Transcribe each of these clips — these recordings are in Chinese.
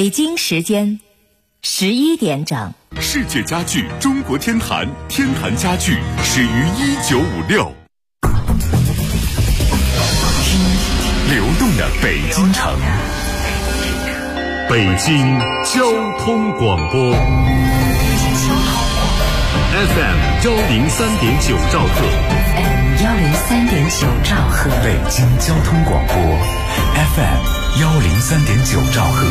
北京时间11点整。 世界家具中国天坛，天坛家具始于1956。听流动的北京城，北京交通广播 FM103.9兆赫 103.9兆赫， 北京交通广播 FM103.9兆赫。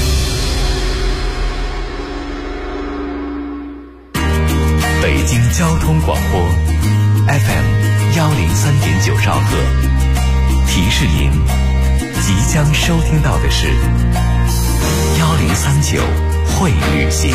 北京交通广播 FM103.9兆赫，提示您即将收听到的是1039会旅行。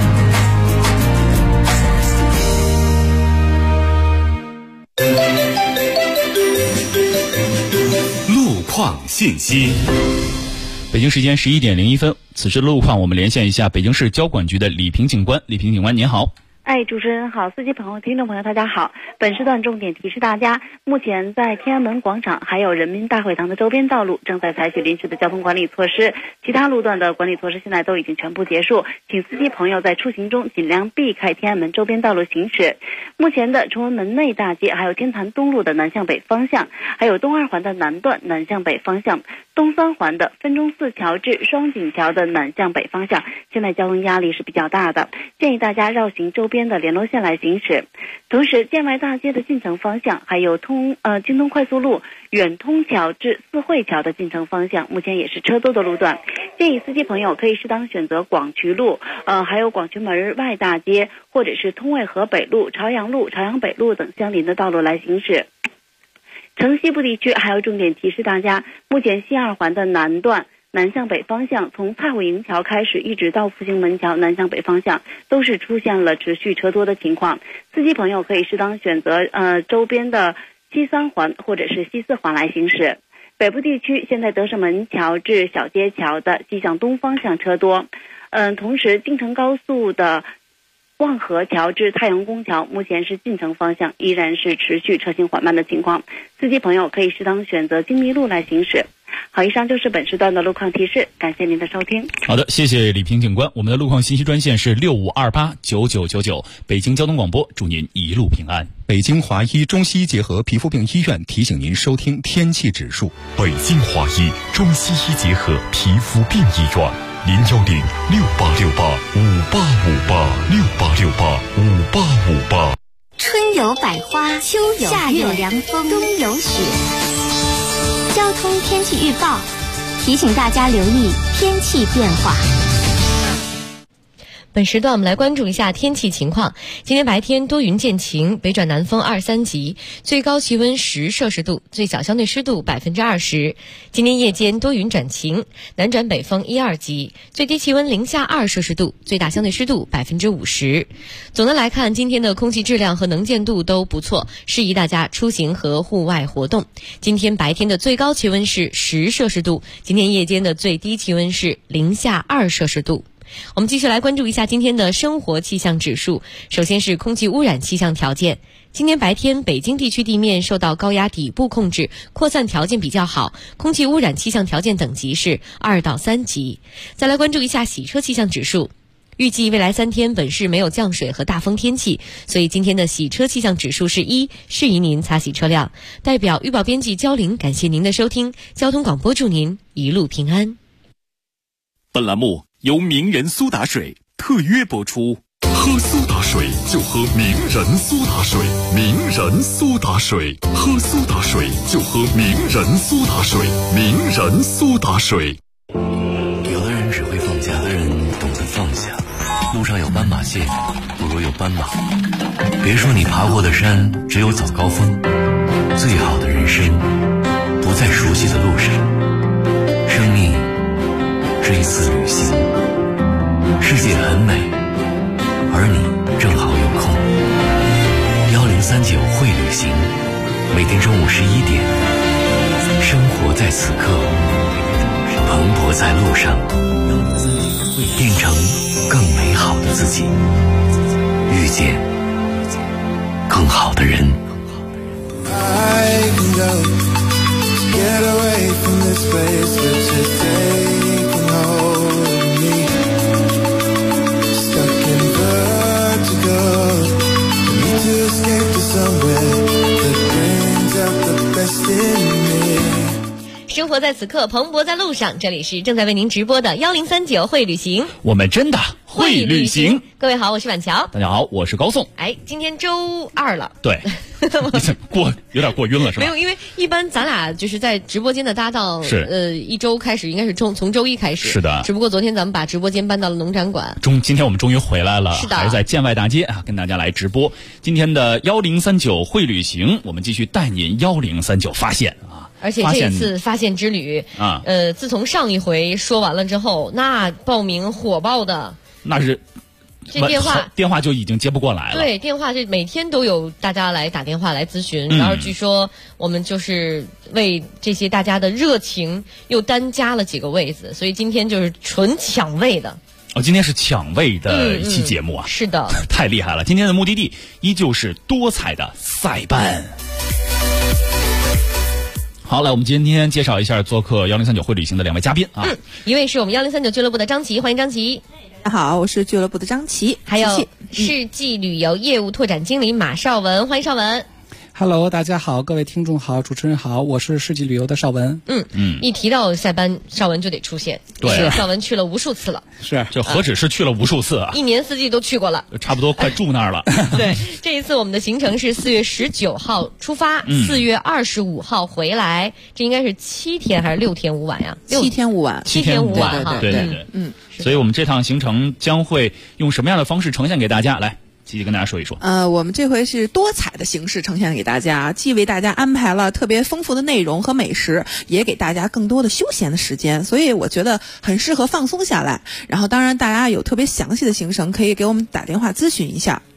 路况信息。 北京时间11点01分，此时的路况我们连线一下北京市交管局的李平警官。李平警官您好。 主持人好，司机朋友、听众朋友大家好。本时段重点提示大家，目前在天安门广场还有人民大会堂的周边道路正在采取临时的交通管理措施，其他路段的管理措施现在都已经全部结束，请司机朋友在出行中尽量避开天安门周边道路行驶。目前的崇文门内大街还有天坛东路的南向北方向，还有东二环的南段南向北方向，东三环的分钟寺桥至双井桥的南向北方向，现在交通压力是比较大的，建议大家绕行周边的联络线来行驶。同时建外大街的进城方向，还有京通快速路远通桥至四惠桥的进城方向，目前也是车多的路段，建议司机朋友可以适当选择广渠路还有广渠门外大街，或者是通渭河北路、朝阳路、朝阳北路等相邻的道路来行驶。城西部地区还有重点提示大家，目前西二环的南段南向北方向，从蔡虎营桥开始一直到复兴门桥南向北方向都是出现了持续车多的情况，司机朋友可以适当选择周边的西三环或者是西四环来行驶。北部地区现在德胜门桥至小街桥的西向东方向车多，同时京承高速的望河桥至太阳宫桥目前是进城方向依然是持续车行缓慢的情况，司机朋友可以适当选择京密路来行驶。好，以上就是本时段的路况提示，感谢您的收听。 好的，谢谢李平警官。我们的路况信息专线是65289999，北京交通广播，祝您一路平安。 北京华医中西医结合皮肤病医院提醒您收听天气指数。北京华医中西医结合皮肤病医院，0106868586858 春有百花，秋有夏有凉风，冬有雪。交通天气预报提醒大家留意天气变化。 本时段我们来关注一下天气情况。今天白天多云见晴，北转南风2、3级，最高气温10摄氏度，最小相对湿度20%。今天夜间多云转晴，南转北风1、2级，最低气温零下2摄氏度，最大相对湿度50%。总的来看，今天的空气质量和能见度都不错，适宜大家出行和户外活动。今天白天的最高气温是10摄氏度，今天夜间的最低气温是零下2摄氏度。我们继续来关注一下今天的生活气象指数。首先是空气污染气象条件。今天白天北京地区地面受到高压底部控制，扩散条件比较好，空气污染气象条件等级是2到3级。再来关注一下洗车气象指数。预计未来3天本市没有降水和大风天气，所以今天的洗车气象指数是1，适宜您擦洗车辆。代表预报编辑焦玲感谢您的收听，交通广播祝您一路平安。 本栏目由名人苏打水特约播出。喝苏打水就喝名人苏打水，名人苏打水，喝苏打水就喝名人苏打水，名人苏打水。 有的人只会放假，有的人懂得放下。路上有斑马线，不如有斑马。别说你爬过的山只有早高峰，最好的人生不在熟悉的路上。生命是一次旅行，世界很美，而你正好有空。1039会旅行，每天中午11点，生活在此刻，蓬勃在路上，变成更美好的自己，遇见更好的人。 Get away from this place that you're taking hold of me. 生活在此刻，蓬勃在路上。这里是正在为您直播的1039会旅行， 我们真的会旅行。 各位好，我是婉乔。 大家好，我是高颂。 哎，今天周二了。 对，有点过晕了是吧？ 没有，因为一般咱俩就是在直播间的搭档， 是一周开始应该是从周一开始。 是的。 只不过昨天咱们把直播间搬到了农展馆。 今天我们终于回来了， 是的， 还是在建外大街啊，跟大家来直播今天的1039会旅行，我们继续带您1039发现啊。 而且这一次发现之旅啊， 自从上一回说完了之后，那报名火爆的， 那是这电话就已经接不过来了。 对，电话就每天都有大家来打电话来咨询，然后据说我们就是为这些大家的热情又单加了几个位子，所以今天就是纯抢位的。 今天是抢位的一期节目啊， 是的， 太厉害了。今天的目的地依旧是多彩的塞班。好，来，我们今天介绍一下做客1039会旅行的两位嘉宾啊。 一位是我们1039俱乐部的张琪，欢迎张琪。 大家好，我是俱乐部的张琪。 还有世纪旅游业务拓展经理马绍文，欢迎绍文。 Hello， 大家好，各位听众好，主持人好，我是世纪旅游的绍文。 一提到塞班，绍文就得出现。 对， 绍文去了无数次了。 是，这何止是去了无数次啊， 一年四季都去过了， 差不多快住那儿了。 对，这一次我们的行程是4月19号出发，4月25号回来，这应该是7天还是6天5晚呀 ？7天5晚 ，7天5晚哈。 对，所以我们这趟行程将会用什么样的方式呈现给大家？来，琪琪跟大家说一说。 我们这回是多彩的形式呈现给大家，既为大家安排了特别丰富的内容和美食，也给大家更多的休闲的时间，所以我觉得很适合放松下来。然后当然大家有特别详细的行程可以给我们打电话咨询一下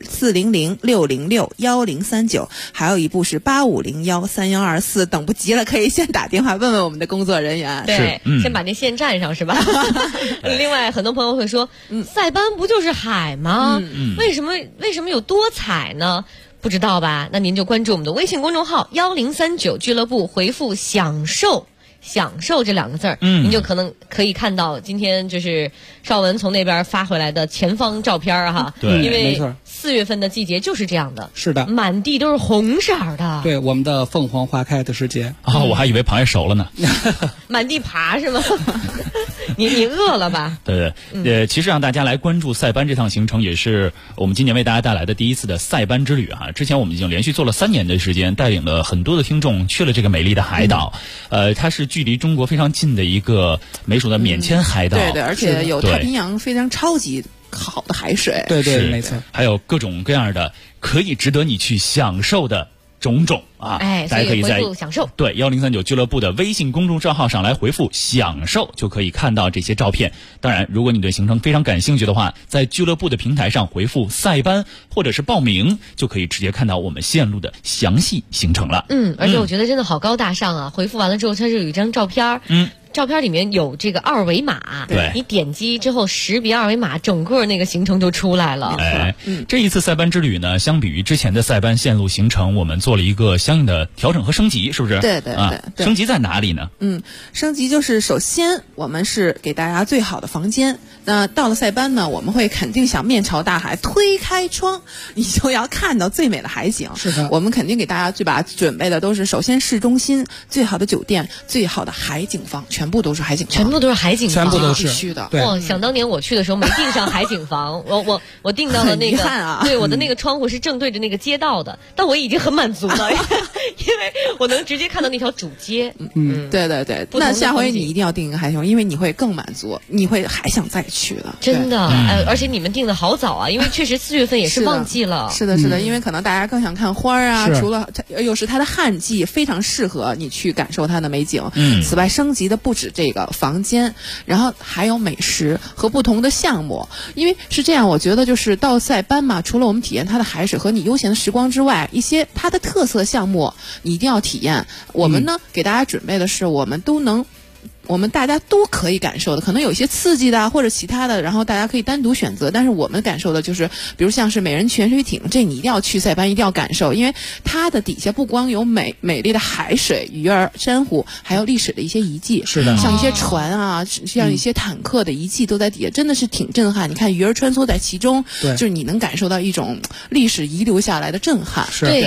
，400-606-1039，还有一部是8501-3124，等不及了可以先打电话问问我们的工作人员。 对，先把那线占上是吧？另外很多朋友会说，塞班不就是海吗？为什么有多彩呢？不知道吧？那您就关注我们的微信公众号1039俱乐部，回复享受这2个字儿，您就可以看到今天就是绍文从那边发回来的前方照片哈。 对， 因为4月份的季节就是这样的， 是的， 满地都是红色的。 对，我们的凤凰花开的时节啊，我还以为螃蟹熟了呢。 满地爬是吗？你饿了吧？ 对，其实让大家来关注塞班这趟行程，也是我们今年为大家带来的第一次的塞班之旅哈。之前我们已经连续做了3年的时间，带领了很多的听众去了这个美丽的海岛。它是距离中国非常近的一个美属的免签海岛。 对，而且有太平洋非常超级好的海水。 对，没错。 还有各种各样的可以值得你去享受的种种啊！大家可以在享受对1039俱乐部的微信公众账号上来回复享受，就可以看到这些照片。当然，如果你对行程非常感兴趣的话，在俱乐部的平台上回复塞班或者是报名，就可以直接看到我们线路的详细行程了。 而且我觉得真的好高大上啊！回复完了之后，它是有一张照片。照片里面有这个二维码， 对， 你点击之后识别二维码，整个那个行程就出来了。 这一次塞班之旅呢，相比于之前的塞班线路行程，我们做了一个相应的调整和升级，是不是？ 对， 升级在哪里呢？ 升级就是首先我们是给大家最好的房间。那到了塞班呢，我们会肯定想面朝大海，推开窗，你就要看到最美的海景。 是的， 我们肯定给大家准备的都是首先市中心最好的酒店，最好的海景房。全部都是海景房， 全部都是海景房， 全部都是必须的。 想当年我去的时候没订上海景房，我订到了那个，对，我的那个窗户是正对着那个街道的，但我已经很满足了，因为我能直接看到那条主街。 对，那下回你一定要订一个海景房，因为你会更满足，你会还想再去的。 真的，而且你们订的好早啊，因为确实4月份也是旺季了。 是的，因为可能大家更想看花啊，除了又是它的旱季，非常适合你去感受它的美景。此外升级的不止这个房间，然后还有美食和不同的项目。因为是这样，我觉得就是到塞班嘛，除了我们体验它的海水和你悠闲的时光之外，一些它的特色项目你一定要体验。我们呢给大家准备的是我们大家都可以感受的，可能有一些刺激的或者其他的，然后大家可以单独选择。但是我们感受的就是，比如像是美人潜水艇，这你一定要去塞班，一定要感受，因为它的底下不光有美丽的海水、鱼儿、珊瑚，还有历史的一些遗迹。 是的， 像一些船啊，像一些坦克的遗迹都在底下，真的是挺震撼。你看鱼儿穿梭在其中，就是你能感受到一种历史遗留下来的震撼。 是对。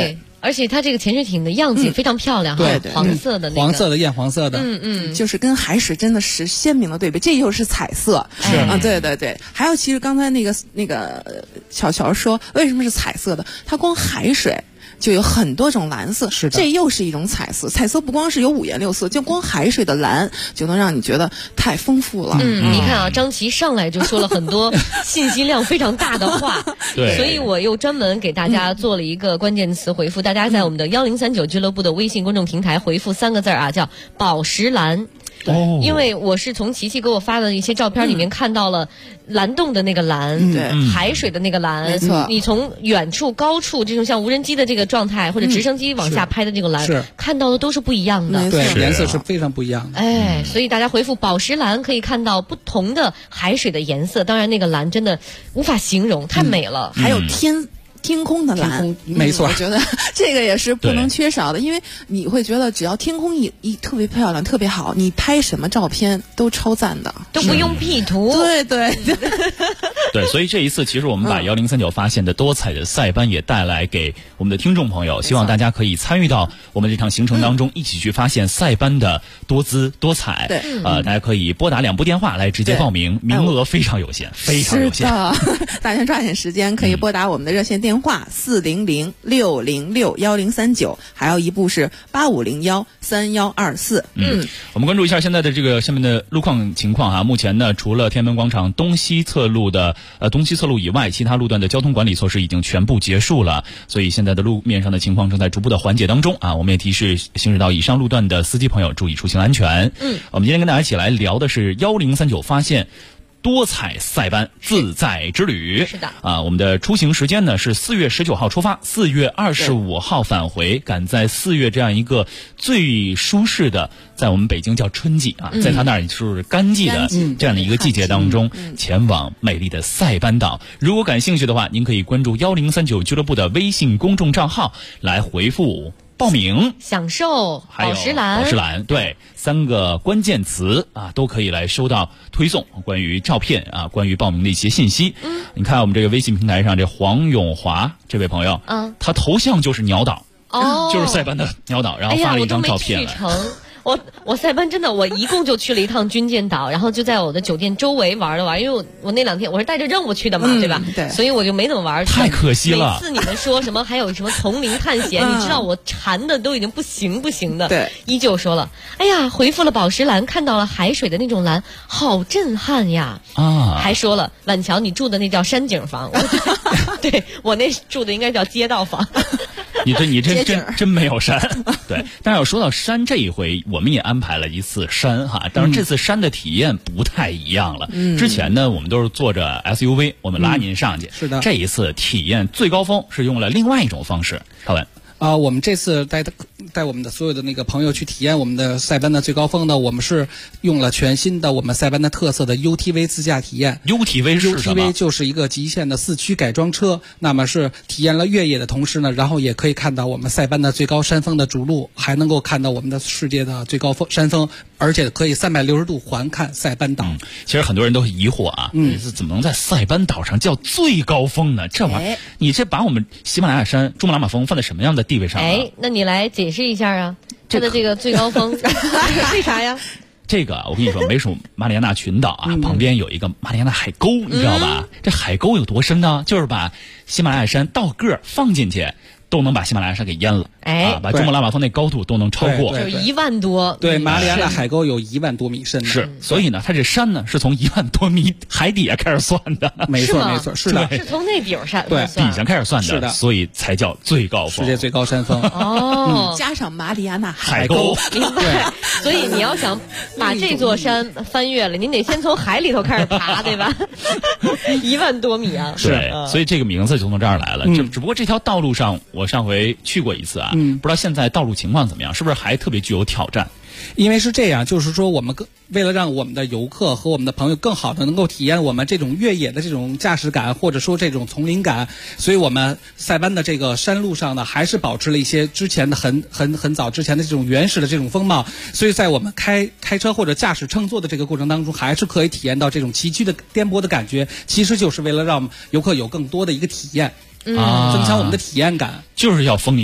而且它这个潜水艇的样子也非常漂亮， 对， 黄色的那个， 黄色的艳黄色的， 就是跟海水真的是鲜明的对比，这又是彩色， 是啊，对对对。还有，其实刚才那个小乔说，为什么是彩色的？它光海水就有很多种蓝色， 是的， 这又是一种彩色。彩色不光是有五颜六色，就光海水的蓝就能让你觉得太丰富了。 你看啊，张琪上来就说了很多信息量非常大的话， 对， 所以我又专门给大家做了一个关键词回复，大家在我们的1039俱乐部的微信公众平台回复3个字啊，叫宝石蓝。因为我是从琪琪给我发的一些照片里面看到了蓝洞的那个蓝， 对， 海水的那个蓝， 没错。 你从远处、高处这种像无人机的这个状态，或者直升机往下拍的这个蓝，看到的都是不一样的， 对，颜色是非常不一样的。 哎，所以大家回复宝石蓝可以看到不同的海水的颜色，当然那个蓝真的无法形容，太美了。 还有天空的蓝， 没错， 我觉得这个也是不能缺少的，因为你会觉得只要天空一特别漂亮、特别好，你拍什么照片都超赞的， 都不用 P 图。 对对对，所以这一次其实我们把1039发现的多彩的塞班也带来给我们的听众朋友，希望大家可以参与到我们这趟行程当中，一起去发现塞班的多姿多彩。 对， 大家可以拨打2部电话来直接报名，名额非常有限，非常有限。 是的，大家抓紧时间，可以拨打我们的热线电话400-606-1039，还有一部是8501-3124。 我们关注一下现在的这个下面的路况情况啊。目前呢，除了天安门广场东西侧路以外，其他路段的交通管理措施已经全部结束了，所以现在的路面上的情况正在逐步的缓解当中啊。我们也提示行驶到以上路段的司机朋友注意出行安全。我们今天跟大家一起来聊的是1039发现多彩塞班自在之旅。 是的啊，我们的出行时间呢是4月19号出发，4月25号返回，赶在4月这样一个最舒适的，在我们北京叫春季啊，在他那儿是干季的这样的一个季节当中，前往美丽的塞班岛。如果感兴趣的话，您可以关注1039俱乐部的微信公众账号来回复报名享受宝石蓝， 对，3个关键词啊，都可以来收到推送关于照片啊，关于报名的一些信息。你看我们这个微信平台上，这黄永华这位朋友，他头像就是鸟岛，就是塞班的鸟岛，然后发了一张照片来。 我塞班真的，我一共就去了一趟军舰岛，然后就在我的酒店周围玩了玩，因为我那2天我是带着任务去的嘛，对吧？ 对， 所以我就没怎么玩， 太可惜了。 每次你们说什么还有什么丛林探险，你知道我馋的都已经不行的， 对， 依旧说了，哎呀，回复了宝石蓝，看到了海水的那种蓝，好震撼呀！啊，还说了，婉乔你住的那叫山景房，对我那住的应该叫街道房。 你这真没有山，对。但是要说到山这一回，我们也安排了一次山哈。当然这次山的体验不太一样了。之前呢，我们都是坐着 SUV， 我们拉您上去。 是的。 这一次体验最高峰是用了另外一种方式。邵文。 我们这次带我们的所有的那个朋友去体验我们的塞班的最高峰呢，我们是用了全新的我们塞班的特色的 UTV 自驾体验。 UTV 是什么？ UTV 就是一个极限的4驱改装车，那么是体验了越野的同时呢，然后也可以看到我们塞班的最高山峰的主路，还能够看到我们的世界的最高山峰，而且可以360度环看塞班岛。 其实很多人都很疑惑啊，怎么能在塞班岛上叫最高峰呢？这玩意儿，你这把我们喜马拉雅山、珠穆朗玛峰放在什么样的地位上啊？ 那你来解释一下啊，它的这个最高峰为啥呀？ 这个我跟你说，美属马里亚纳群岛啊，旁边有一个马里亚纳海沟，你知道吧？这海沟有多深呢？就是把喜马拉雅山倒个放进去，都能把喜马拉雅山给淹了。把珠穆朗玛峰那高度都能超过， 就1万多。 对，马里亚纳海沟有1万多米深。 是，所以呢，它这山呢是从1万多米海底下开始算的。 没错，是的， 是从那底上对底下开始算的， 是的， 所以才叫最高峰， 世界最高山峰。 加上马里亚纳海沟， 明白。所以你要想把这座山翻越了，您得先从海里头开始爬，对吧？1万多米啊！ 对，所以这个名字就从这儿来了。只不过这条道路上，我上回去过一次啊。不知道现在道路情况怎么样，是不是还特别具有挑战？ 因为是这样，就是说我们为了让我们的游客和我们的朋友更好的能够体验我们这种越野的这种驾驶感，或者说这种丛林感，所以我们塞班的这个山路上呢，还是保持了一些之前的很早之前的这种原始的这种风貌。所以在我们开车或者驾驶乘坐的这个过程当中，还是可以体验到这种崎岖的颠簸的感觉。其实就是为了让游客有更多的一个体验，增强我们的体验感， 就是要疯一把。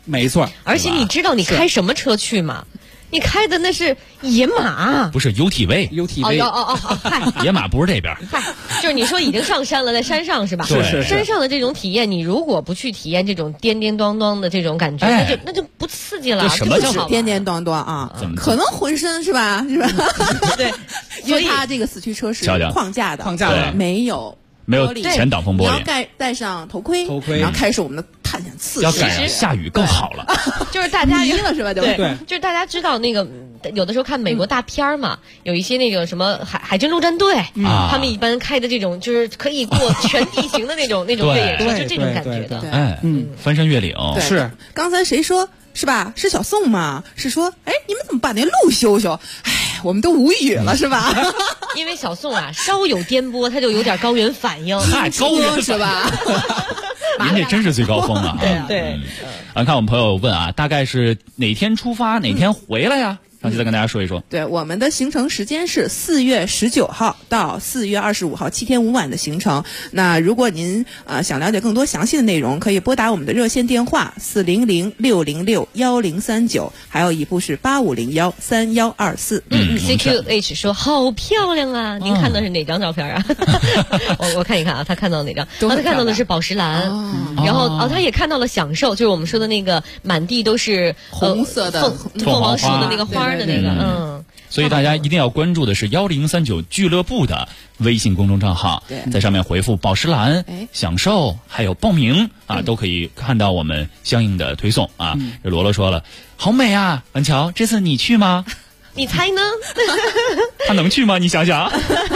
没错。 而且你知道你开什么车去吗？你开的那是野马， 不是 UTV。 嗨， 野马不是这边。 嗨，就是你说已经上山了，在山上是吧？ 是山上的这种体验，你如果不去体验这种颠颠咣咣的这种感觉，那就不刺激了。 什么叫颠颠咣咣啊？可能浑身是吧？ 对， 因为它这个四驱车是框架的，没有前挡风玻璃， 你要戴上头盔，然后开始我们的探险刺激。 要赶上下雨更好了， 就是大家迷了是吧？对， 就是大家知道那个有的时候看美国大片嘛，有一些那个什么海军陆战队，他们一般开的这种就是可以过全地形的那种越野车，就这种感觉的。 翻山越岭是。刚才谁说？是吧？是小宋吗？是说，你们怎么把那路修？我们都无语了，是吧？ 因为小宋啊，稍有颠簸，他就有点高原反应。 太高原是吧？ 您这真是最高峰啊！ 对。 看我们朋友问啊，大概是哪天出发，哪天回来呀？上期再跟大家说一说。 对，我们的行程时间是4月19号到4月25号，7天5晚的行程。那如果您想了解更多详细的内容，可以拨打我们的热线电话400-606-1039，还有一部是8501-3124。 CQH 说好漂亮啊！您看的是哪张照片啊？我看一看啊，他看到哪张？他看到的是宝石蓝，然后他也看到了享受，就是我们说的那个满地都是红色的凤凰树的那个花的那个， 所以大家一定要关注的是1039俱乐部的微信公众账号，在上面回复宝石蓝、享受还有报名啊，都可以看到我们相应的推送啊。这罗罗说了，好美啊，文乔，这次你去吗？ 你猜呢？ 他能去吗？你想想。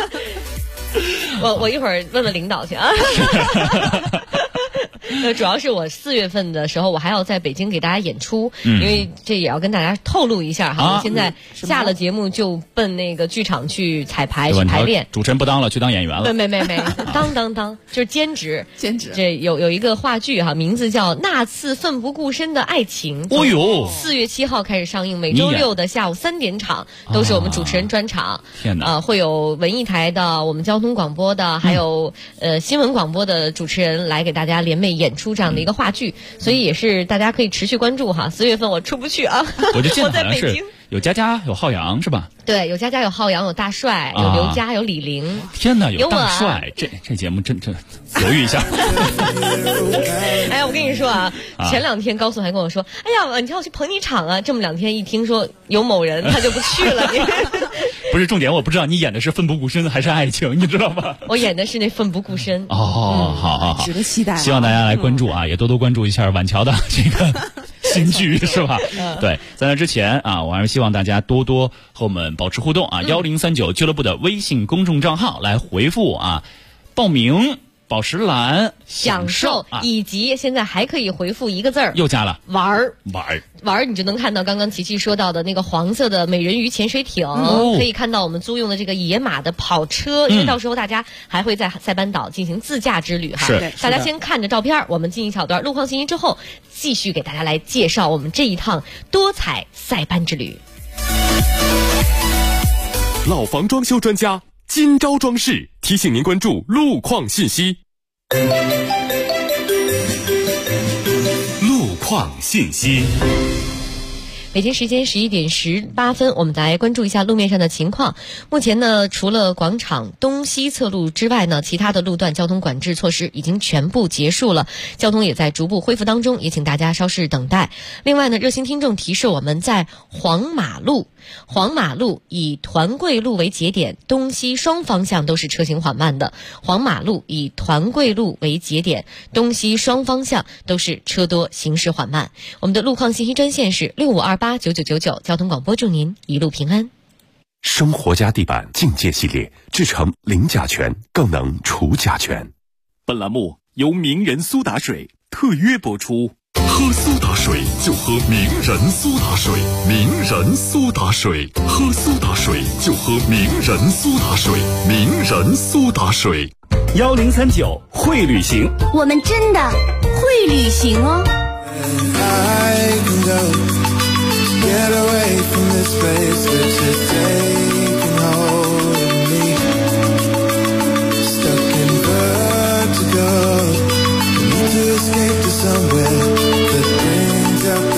我一会儿问问领导去啊。主要是我4月份的时候，我还要在北京给大家演出，因为这也要跟大家透露一下哈。我现在下了节目就奔那个剧场去彩排去排练。 主持人不当了，去当演员了。 没，当，就是兼职。这有一个话剧哈，名字叫《那次奋不顾身的爱情》。 哦呦 ！4月7号开始上映，每周六的下午3点场都是我们主持人专场。 天哪！ 会有文艺台的、我们交通广播的，还有新闻广播的主持人来给大家联袂演出这样的一个话剧，所以也是大家可以持续关注哈。4月份我出不去啊， 我就见我在北京。 有佳佳，有浩洋是吧？ 对，有佳佳，有浩洋，有大帅，有刘佳，有李玲。 天哪，有大帅！这节目真犹豫一下。 哎呀，我跟你说啊，前2天高速还跟我说，哎呀，你叫我去捧你场啊。这么2天一听说有某人，他就不去了。 不是重点，我不知道你演的是奋不顾身还是爱情，你知道吗？ 我演的是那奋不顾身。 好， 值得期待。 希望大家来关注啊，也多多关注一下晚乔的这个新剧是吧？对，在那之前啊，我还是希望大家多多和我们保持互动啊。1039俱乐部的微信公众账号来回复啊，报名、宝石蓝、享受， 以及现在还可以回复一个字儿， 又加了玩儿。 玩儿， 你就能看到刚刚琪琪说到的那个黄色的美人鱼潜水艇，可以看到我们租用的这个野马的跑车，因为到时候大家还会在塞班岛进行自驾之旅哈。大家先看着照片，我们进一小段路况信息之后，继续给大家来介绍我们这一趟多彩塞班之旅。 老房装修专家金招装饰提醒您关注路况信息。路况信息。 北京时间11点18分，我们来关注一下路面上的情况。目前呢，除了广场东西侧路之外呢，其他的路段交通管制措施已经全部结束了，交通也在逐步恢复当中，也请大家稍事等待。另外呢，热心听众提示我们，在黄马路以团桂路为节点，东西双方向都是车行缓慢的。黄马路以团桂路为节点，东西双方向都是车多，行驶缓慢。我们的路况信息专线是65289999，交通广播祝您一路平安。 生活家地板境界系列，制成零甲醛，更能除甲醛。 本栏目由名人苏打水特约播出。 喝苏打水就喝名人苏打水，名人苏打水，喝苏打水就喝名人苏打水，名人苏打水。 1039会旅行， 我们真的会旅行哦。 To escape to somewhere that brings out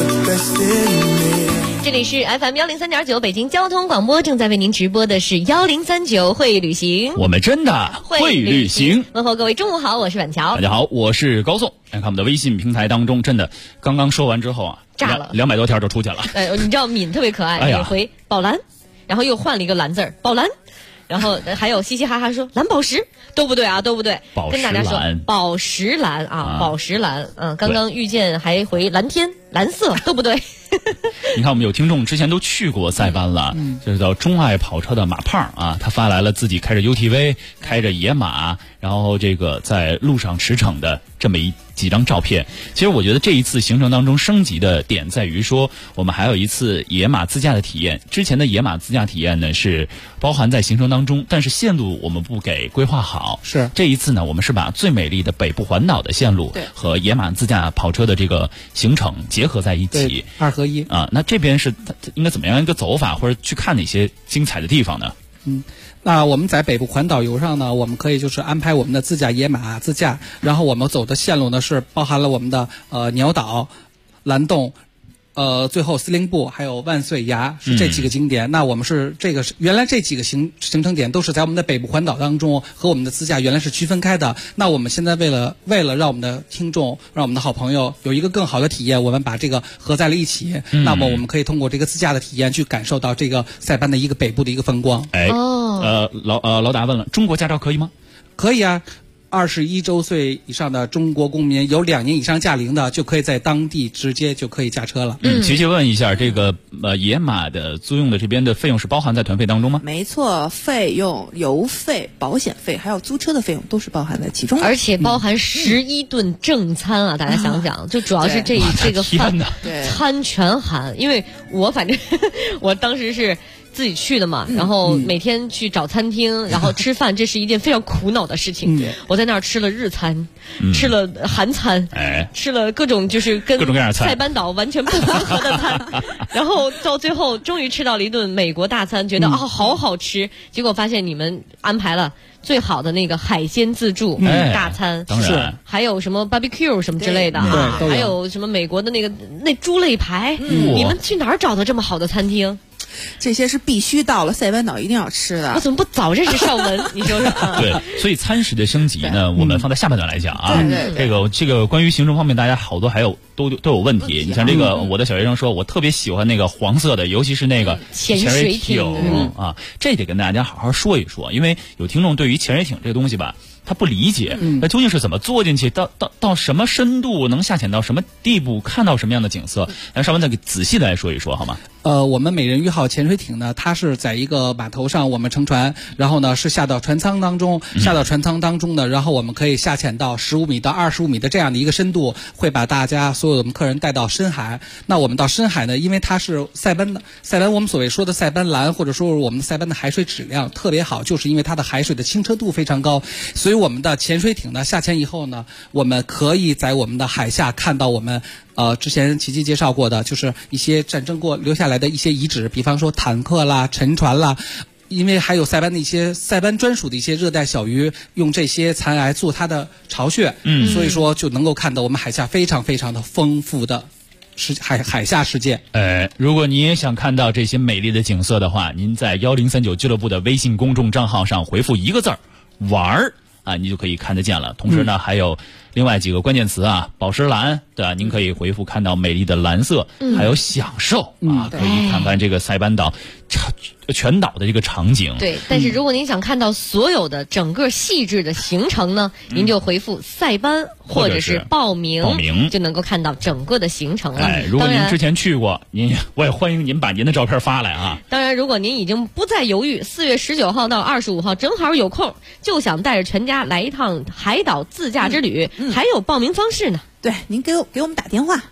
里是 FM 103.9北京交通广播，正在为您直播的是1039会旅行， 我们真的会旅行。 问候各位中午好，我是婉乔。 大家好，我是高颂。来看我们的微信平台当中，真的刚刚说完之后啊， 炸了 ，200多条就出去了。 你知道敏特别可爱，每回宝蓝，然后又换了一个蓝字儿，宝蓝。然后还有嘻嘻哈哈说蓝宝石都不对啊，都不对。跟大家说宝石蓝啊，宝石蓝。刚刚遇见还回蓝天蓝色都不对。 你看我们有听众之前都去过塞班了，就是叫钟爱跑车的马胖啊，他发来了自己开着 UTV 开着野马，然后这个在路上驰骋的这么几张照片。其实我觉得这一次行程当中升级的点在于说，我们还有一次野马自驾的体验。之前的野马自驾体验呢是包含在行程当中，但是线路我们不给规划好。 是这一次呢，我们是把最美丽的北部环岛的线路和野马自驾跑车的这个行程结合在一起 ，2合1 啊。那这边是应该怎么样一个走法，或者去看哪些精彩的地方呢？ 那我们在北部环岛游上呢，我们可以就是安排我们的自驾野马自驾，然后我们走的线路呢是包含了我们的鸟岛、蓝洞。最后司令部还有万岁崖是这几个景点。那我们是原来这几个行程点都是在我们的北部环岛当中和我们的自驾原来是区分开的。那我们现在为了让我们的听众，让我们的好朋友有一个更好的体验，我们把这个合在了一起。那么我们可以通过这个自驾的体验去感受到这个塞班的一个北部的一个风光。 老达问了，中国驾照可以吗？ 可以啊。21周岁以上的中国公民，有2年以上驾龄的，就可以在当地直接就可以驾车了。 琪琪问一下，这个野马的租用的这边的费用是包含在团费当中吗？ 没错，费用、油费、保险费，还有租车的费用都是包含在其中的， 而且包含11顿正餐啊！大家想想，就主要是这个饭餐全含。因为我反正我当时是自己去的嘛，然后每天去找餐厅，然后吃饭，这是一件非常苦恼的事情。我在那儿吃了日餐，吃了韩餐，吃了各种就是跟塞班岛完全不符合的餐，然后到最后终于吃到了一顿美国大餐，觉得好好吃。结果发现你们安排了最好的那个海鲜自助大餐， 当然还有什么 barbecue 什么之类的啊，还有什么美国的那猪肋排，你们去哪儿找的这么好的餐厅？ 这些是必须到了塞班岛一定要吃的。 我怎么不早认识邵文？你说说。 对，所以餐食的升级呢，我们放在下半段来讲啊。这个关于行程方面，大家好多还有都有问题。你像这个，我的小学生说，我特别喜欢那个黄色的，尤其是那个潜水艇啊，这得跟大家好好说一说，因为有听众对于潜水艇这个东西吧，他不理解，那究竟是怎么坐进去，到什么深度，能下潜到什么地步，看到什么样的景色？来，稍微再给仔细的来说一说好吗？ 我们美人鱼号潜水艇呢，它是在一个码头上，我们乘船，然后呢是下到船舱当中呢，然后我们可以下潜到15米到25米的这样的一个深度，会把大家所有的我们客人带到深海。那我们到深海呢，因为它是塞班，我们所谓说的塞班蓝，或者说我们塞班的海水质量特别好，就是因为它的海水的清澈度非常高，所以我们的潜水艇呢下潜以后呢，我们可以在我们的海下看到我们之前琪琪介绍过的，就是一些战争过留下来的一些遗址，比方说坦克啦、沉船啦，因为还有塞班专属的一些热带小鱼，用这些残骸做它的巢穴，所以说就能够看到我们海下非常非常的丰富的海下世界。 如果你也想看到这些美丽的景色的话，您在1039俱乐部的微信公众账号上回复一个字儿“玩儿”啊，你就可以看得见了。同时呢，还有另外几个关键词啊，宝石蓝，对吧？您可以回复看到美丽的蓝色，还有享受啊，可以看看这个塞班岛全岛的这个场景。 对，但是如果您想看到所有的整个细致的行程呢，您就回复塞班或者是报名，就能够看到整个的行程了。 如果您之前去过，我也欢迎您把您的照片发来啊。 当然，如果您已经不再犹豫，4月19号到25号正好有空，就想带着全家来一趟海岛自驾之旅，还有报名方式呢。 对，您给我们打电话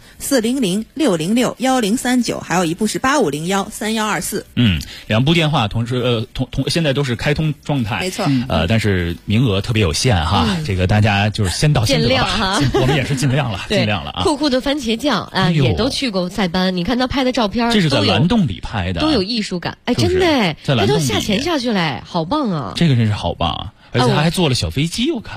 400-606-1039，还有一部是8501-3124。 两部电话同时现在都是开通状态， 没错。 但是名额特别有限哈，这个大家就是先到先得吧，我们也是尽量了，尽量了啊。 酷酷的番茄酱啊，也都去过塞班，你看他拍的照片， 这是在蓝洞里拍的， 都有艺术感，真的，他都下潜下去了，好棒啊！ 这个真是好棒啊，而且他还坐了小飞机，我看。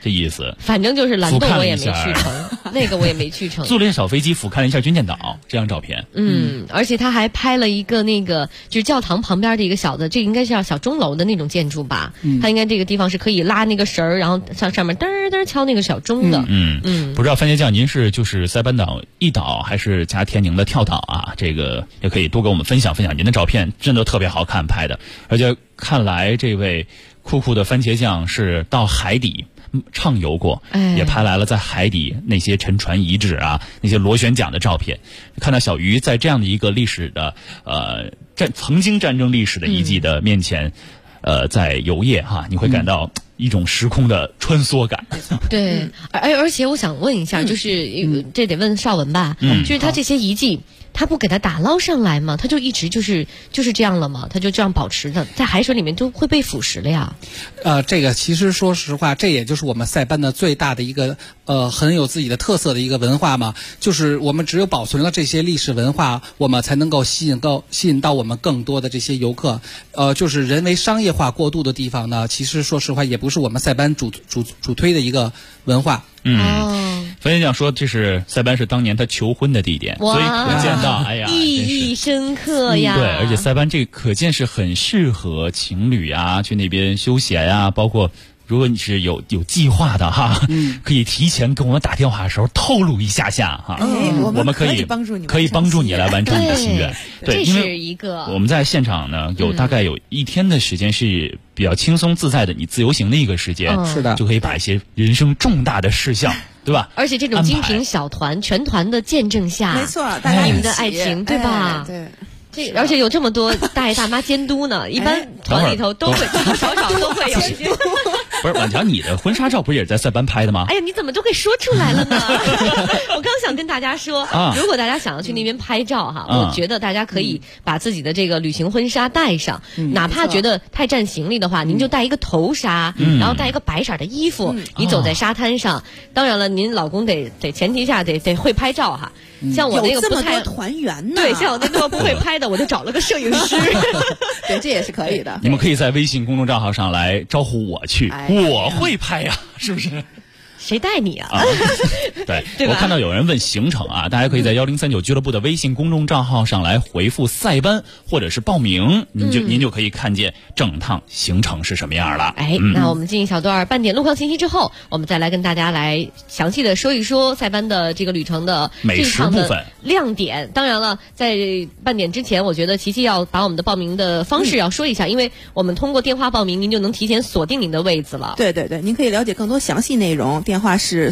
这意思。 反正就是蓝洞我也没去成，那个我也没去成。 坐了小飞机俯瞰了一下军舰岛，这张照片。 而且他还拍了一个那个就是教堂旁边的一个小的，这应该是小钟楼的那种建筑吧？他应该这个地方是可以拉那个绳儿，然后上面噔噔敲那个小钟的。 不知道番茄酱您是就是塞班岛一岛还是加天宁的跳岛啊？这个也可以多给我们分享分享您的照片，真的特别好看拍的，而且看来这位酷酷的番茄酱是到海底畅游过，也拍来了在海底那些沉船遗址啊，那些螺旋桨的照片。看到小鱼在这样的一个历史的曾经战争历史的遗迹的面前，在游曳哈，你会感到一种时空的穿梭感。 对，而且我想问一下，就是这得问邵文吧，就是他这些遗迹，他不给他打捞上来吗？他就一直就是这样了吗？他就这样保持的，在海水里面都会被腐蚀了呀。 这个其实说实话，这也就是我们塞班的最大的一个很有自己的特色的一个文化嘛。就是我们只有保存了这些历史文化，我们才能够吸引到我们更多的这些游客。就是人为商业化过度的地方呢，其实说实话也不是我们塞班主推的一个文化。 番茄酱说这是塞班是当年他求婚的地点，所以可见到意义深刻呀。 对，而且塞班这可见是很适合情侣啊去那边休闲啊，包括如果你是有计划的哈，可以提前跟我们打电话的时候透露一下哈，我们可以帮助你来完成你的心愿。对， 这是一个我们在现场呢大概有一天的时间是比较轻松自在的，你自由行的一个时间， 是的， 就可以把一些人生重大的事项，对吧？ 而且这种精品小团全团的见证下， 没错，大家你们的爱情，对吧？ 对。 而且有这么多大爷大妈监督呢，一般团里头都会多多少少都会有一些。 不是婉强，你的婚纱照不是也是在塞班拍的吗？ 哎呀，你怎么都给说出来了呢？我刚想跟大家说，如果大家想要去那边拍照哈，我觉得大家可以把自己的这个旅行婚纱带上，哪怕觉得太占行李的话，您就带一个头纱，然后带一个白色的衣服，你走在沙滩上。当然了，您老公得前提下得会拍照哈。像我那个不太团圆呢， 对，像我那个不会拍的，我就找了个摄影师。 对，这也是可以的。 你们可以在微信公众账号上来招呼我去，我会拍呀，是不是？ 谁带你啊？ 对，我看到有人问行程啊，大家可以在1039俱乐部的微信公众账号上来回复塞班或者是报名，您就可以看见整趟行程是什么样了。 那我们进一小段半点路况信息之后，我们再来跟大家来详细的说一说塞班的这个旅程的美食部分亮点。当然了，在半点之前，我觉得琪琪要把我们的报名的方式要说一下，因为我们通过电话报名，您就能提前锁定您的位子了。 对，您可以了解更多详细内容。电话是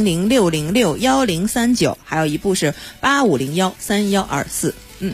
400-606-1039，还有一部是8501-3124。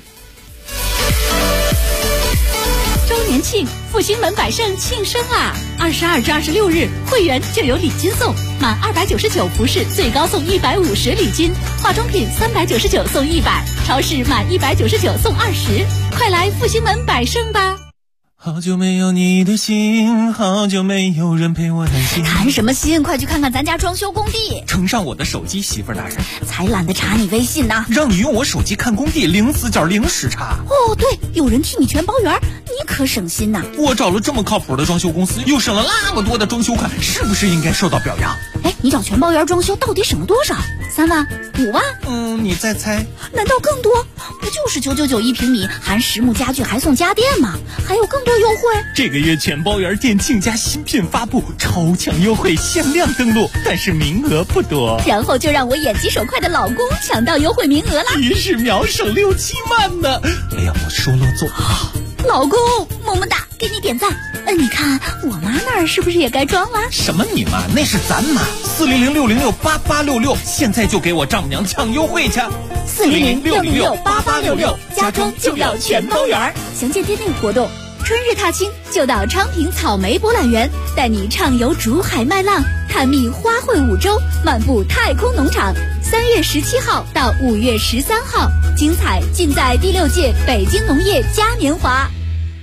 周年庆，复兴门百盛庆生啊！22至26日，会员就有礼金送，满299服饰最高送150礼金，化妆品399送100，超市满199送20，快来复兴门百盛吧！ 好久没有你的心，好久没有人陪我谈心。 谈什么心？快去看看咱家装修工地。 呈上我的手机，媳妇大人。 才懒得查你微信呢。 让你用我手机看工地，零死角零时差。 哦，对，有人替你全包圆，你可省心呐。 我找了这么靠谱的装修公司，又省了那么多的装修款，是不是应该受到表扬？ 哎，你找全包圆装修到底省了多少？3万、5万？ 你再猜？ 难道更多？不就是999一平米，含实木家具还送家电吗？还有更多优惠。 这个月全包圆店庆家新品发布，超强优惠，限量登录，但是名额不多。 然后就让我眼疾手快的老公抢到优惠名额了， 一时秒省6、7万呢！哎呀，我说了做。 老公，么么哒，给你点赞。你看我妈那儿是不是也该装了？ 什么你妈？那是咱妈。400-606-8866，现在就给我丈母娘抢优惠去。 400-606-8866，家装就要全包圆。详见店内活动。春日踏青就到昌平草莓博览园，带你畅游竹海麦浪，探秘花卉五洲，漫步太空农场。3月17号到5月13号，精彩尽在第6届北京农业嘉年华。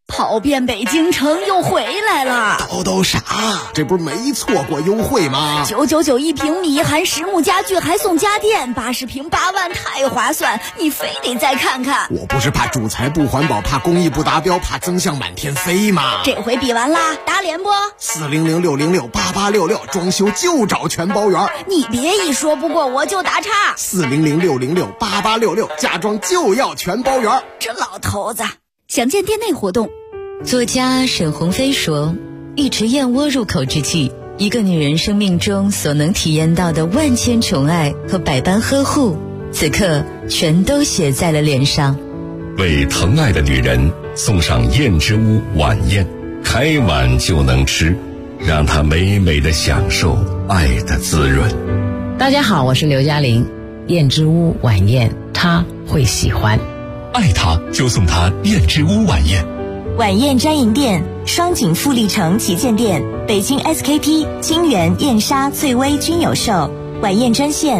跑遍北京城又回来了。 都啥？这不是没错过优惠吗 ？999一平米，含实木家具还送家电，80平8万，太划算！你非得再看看。 我不是怕主材不环保，怕工艺不达标，怕增项满天飞吗？ 这回比完啦，打脸不？400-606-8866，装修就找全包圆。你别一说不过我就打岔。 400-606-8866，家装就要全包圆。 这老头子。详见店内活动。 作家沈鸿飞说，一池燕窝入口之际，一个女人生命中所能体验到的万千宠爱和百般呵护，此刻全都写在了脸上。 为疼爱的女人送上燕之屋晚宴，开碗就能吃，让她美美的享受爱的滋润。 大家好，我是刘嘉玲。燕之屋晚宴，她会喜欢。 爱他就送他燕之屋晚宴。 晚宴专营店：双井富力城旗舰店、北京 SKP、金源、燕莎、翠微均有售。晚宴专线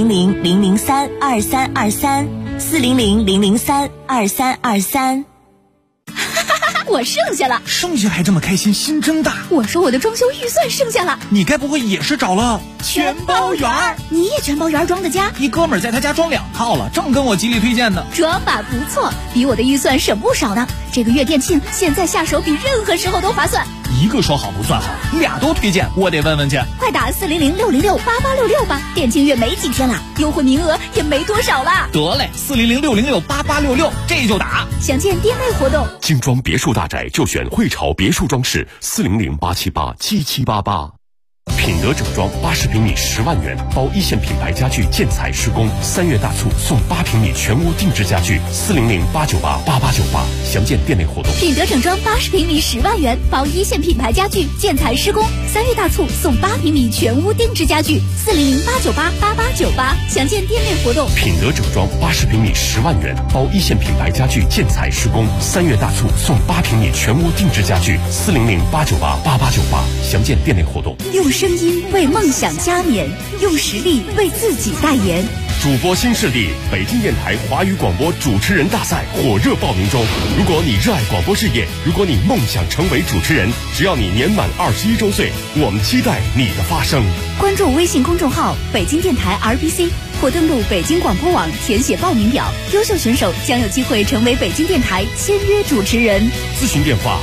400-003-2323，400-003-2323。 我剩下了， 剩下还这么开心，心真大。 我说我的装修预算剩下了， 你该不会也是找了全包圆？你也全包圆装的家？ 一哥们儿在他家装2套了，正跟我极力推荐呢。 装法不错，比我的预算省不少呢。这个月店庆，现在下手比任何时候都划算。 一个说好不算好，2都推荐，我得问问去。 快打400-606-8866吧，店庆月没几天了，优惠名额也没多少了。 得嘞，400-606-8866，这就打。 详见店内活动。 精装别墅大宅就选汇潮别墅装饰，400-878-7788。品德整装80平米10万元，包一线品牌家具建材施工，3月大促送8平米全屋定制家具，400-898-8898，详见店内活动。 品德整装80平米10万元，包一线品牌家具建材施工，3月大促送8平米全屋定制家具，400-898-8898，详见店内活动。 品德整装80平米10万元，包一线品牌家具建材施工，3月大促送8平米全屋定制家具，400-898-8898，详见店内活动。 用声音为梦想加冕，用实力为自己代言。 主播新势力，北京电台华语广播主持人大赛火热报名中。如果你热爱广播事业，如果你梦想成为主持人，只要你年满21周岁，我们期待你的发声。 关注微信公众号北京电台 RBC， 或登录北京广播网填写报名表，优秀选手将有机会成为北京电台签约主持人。 咨询电话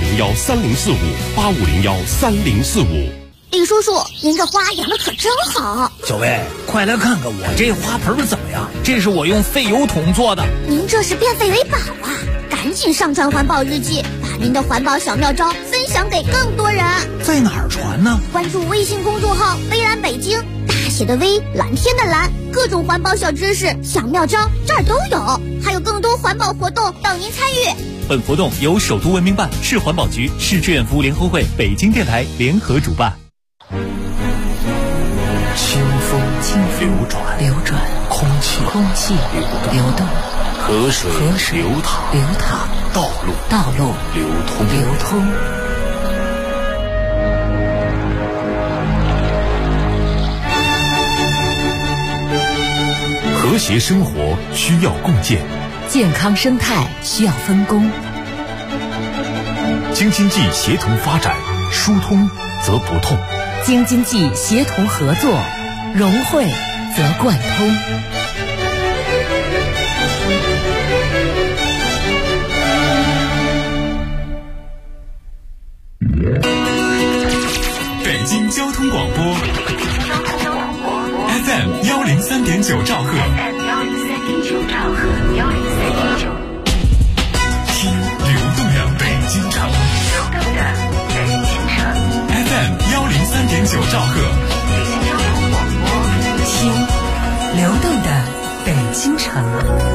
8501-3045，8501-3045。 李叔叔，您这花养的可真好。 小薇，快来看看我这花盆怎么样？这是我用废油桶做的。 您这是变废为宝啊！赶紧上传环保日记，把您的环保小妙招分享给更多人。 在哪儿传呢？ 关注微信公众号微蓝北京，大写的微，蓝天的蓝，各种环保小知识、小妙招这儿都有，还有更多环保活动等您参与。 本活动由首都文明办、市环保局、市志愿服务联合会、北京电台联合主办。 清风流转，空气流动，河水流淌，道路流通。 和谐生活需要共建， 健康生态需要分工。 京津冀协同发展，疏通则不痛。 京津冀协同合作，融汇则贯通。 北京交通广播 FM 103.9兆赫，听流动的北京城。FM 103.9兆赫， 听流动的北京城。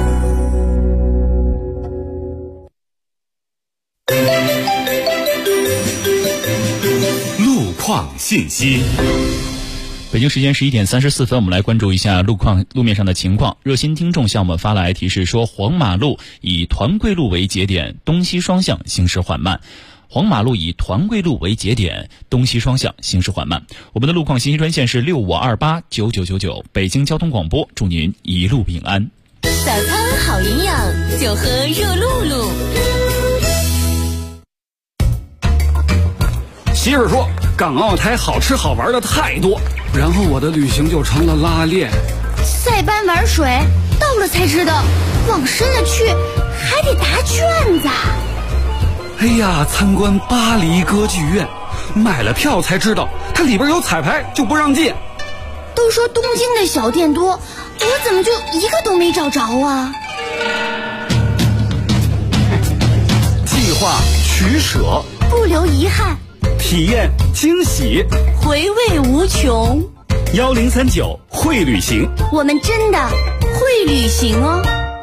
路况信息。 北京时间11点34分，我们来关注一下路面上的情况。热心听众向我们发来提示说，黄马路以团桂路为节点，东西双向行驶缓慢。黄马路以团桂路为节点，东西双向行驶缓慢。我们的路况信息专线是65289999，北京交通广播，祝您一路平安。 早餐好营养，就喝热露露。 媳妇说港澳台好吃好玩的太多，然后我的旅行就成了拉练。 塞班玩水，到了才知道，往深了去还得答卷子。 哎呀，参观巴黎歌剧院，买了票才知道它里边有彩排，就不让进。 都说东京的小店多，我怎么就一个都没找着啊？ 计划取舍， 不留遗憾， 体验惊喜， 回味无穷。 1039会旅行， 我们真的会旅行哦。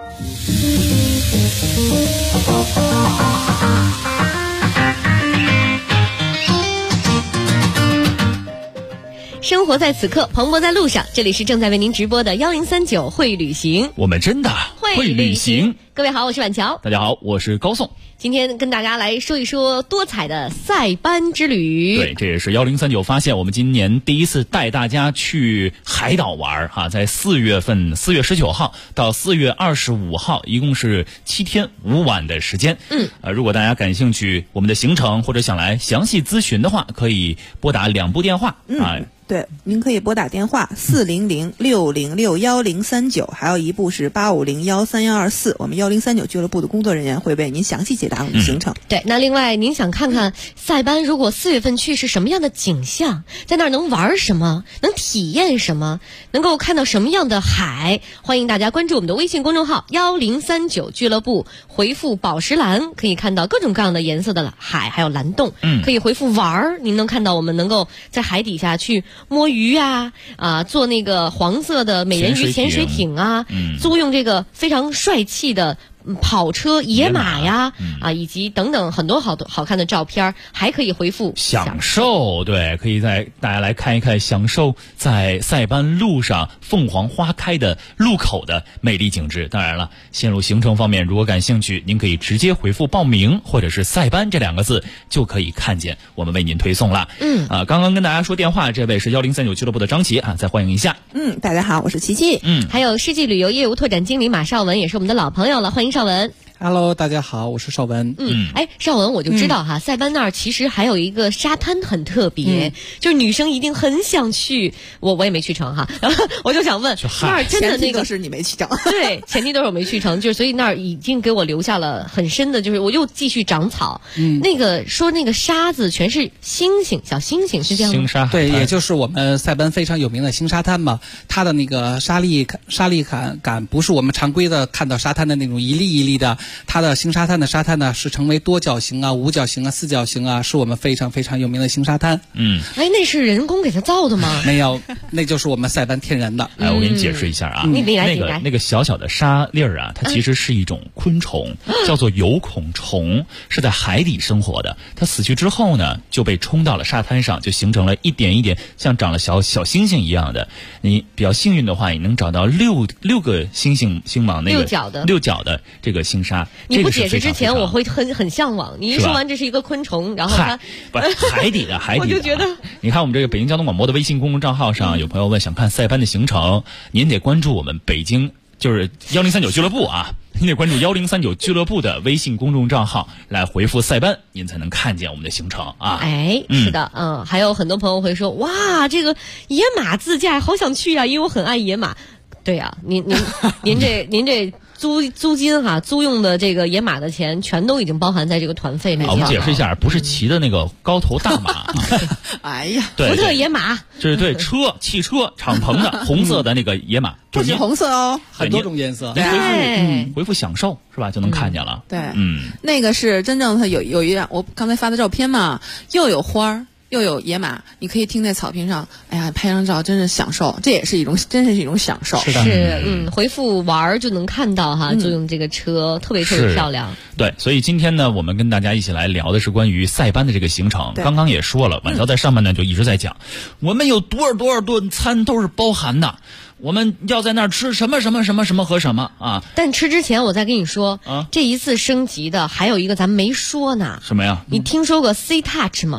生活在此刻，蓬勃在路上。这里是正在为您直播的1039会旅行， 我们真的会旅行。 各位好，我是婉乔。 大家好，我是高颂。 今天跟大家来说一说多彩的塞班之旅。 对，这也是1039发现我们今年第一次带大家去海岛玩哈，在4月19号到4月25号，一共是7天5晚的时间。如果大家感兴趣我们的行程或者想来详细咨询的话，可以拨打2部电话啊。 对，您可以拨打电话400-606-1039，还有一部是850-13124，我们1039俱乐部的工作人员会为您详细解答我们的行程。 对，那另外您想看看塞班如果4月份去是什么样的景象，在那儿能玩什么，能体验什么，能够看到什么样的海，欢迎大家关注我们的微信公众号1039俱乐部，回复宝石蓝可以看到各种各样的颜色的海，还有蓝洞。可以回复玩，您能看到我们能够在海底下去摸鱼啊，坐那个黄色的美人鱼潜水艇啊，租用这个非常帅气的跑车野马呀，以及等等很多好看的照片，还可以回复享受。对，可以大家来看一看，享受在塞班路上凤凰花开的路口的美丽景致。当然了，线路行程方面如果感兴趣，您可以直接回复报名或者是塞班这2个字，就可以看见我们为您推送了。刚刚跟大家说电话，这位是1039俱乐部的张琪啊，再欢迎一下。 大家好，我是琪琪。 还有世纪旅游业务拓展经理马少文，也是我们的老朋友了，欢迎少文。 Hello， 大家好，我是邵文。 邵文，我就知道哈，塞班那儿其实还有一个沙滩很特别，就是女生一定很想去，我也没去成哈，然后我就想问，那儿真的那个是你没去成， 对，前提都是我没去成，就是所以那儿已经给我留下了很深的，就是我又继续长草。那个说那个沙子全是星星，小星星是这样吗？ 星沙， 对，也就是我们塞班非常有名的星沙滩嘛，它的那个沙粒感不是我们常规的看到沙滩的那种一粒一粒的。它的星沙滩的沙滩呢，是成为多角形啊、五角形啊、四角形啊，是我们非常非常有名的星沙滩。 那是人工给它造的吗？ 没有，那就是我们塞班天然的。 我给你解释一下啊，那个小小的沙粒儿啊，它其实是一种昆虫，叫做有孔虫，是在海底生活的。它死去之后呢，就被冲到了沙滩上，就形成了一点一点像长了小星星一样的。你比较幸运的话，你能找到六个星芒，那个六角的这个星沙。 你不解释之前，我会很向往。你一说完这是一个昆虫，然后它海底的， 我就觉得。 你看我们这个北京交通广播的微信公众账号上，有朋友问想看塞班的行程，您得关注我们北京就是1039俱乐部啊，您得关注1039俱乐部的微信公众账号来回复塞班，您才能看见我们的行程啊。 是的，还有很多朋友会说，哇，这个野马自驾好想去啊，因为我很爱野马。对啊，您这租金哈，租用的这个野马的钱全都已经包含在这个团费里面。 我们解释一下，不是骑的那个高头大马。 哎呀， 福特野马， 这是对汽车敞篷的红色的那个野马， 不止红色哦， 很多种颜色。 回复享受是吧，就能看见了。 对，那个是真正它有一辆我刚才发的照片嘛，又有花儿。又有野马，你可以停在草坪上，哎呀，拍张照真是享受，这也是真是一种享受。 是回复玩就能看到哈，就用这个车特别漂亮。 对，所以今天呢，我们跟大家一起来聊的是关于塞班的这个行程。刚刚也说了，晚上在上半段就一直在讲，我们有多少顿餐都是包含的。我们要在那儿吃什么和什么啊？ 但吃之前我再跟你说，这一次升级的还有一个咱们没说呢。 什么呀？ 你听说过 C Touch 吗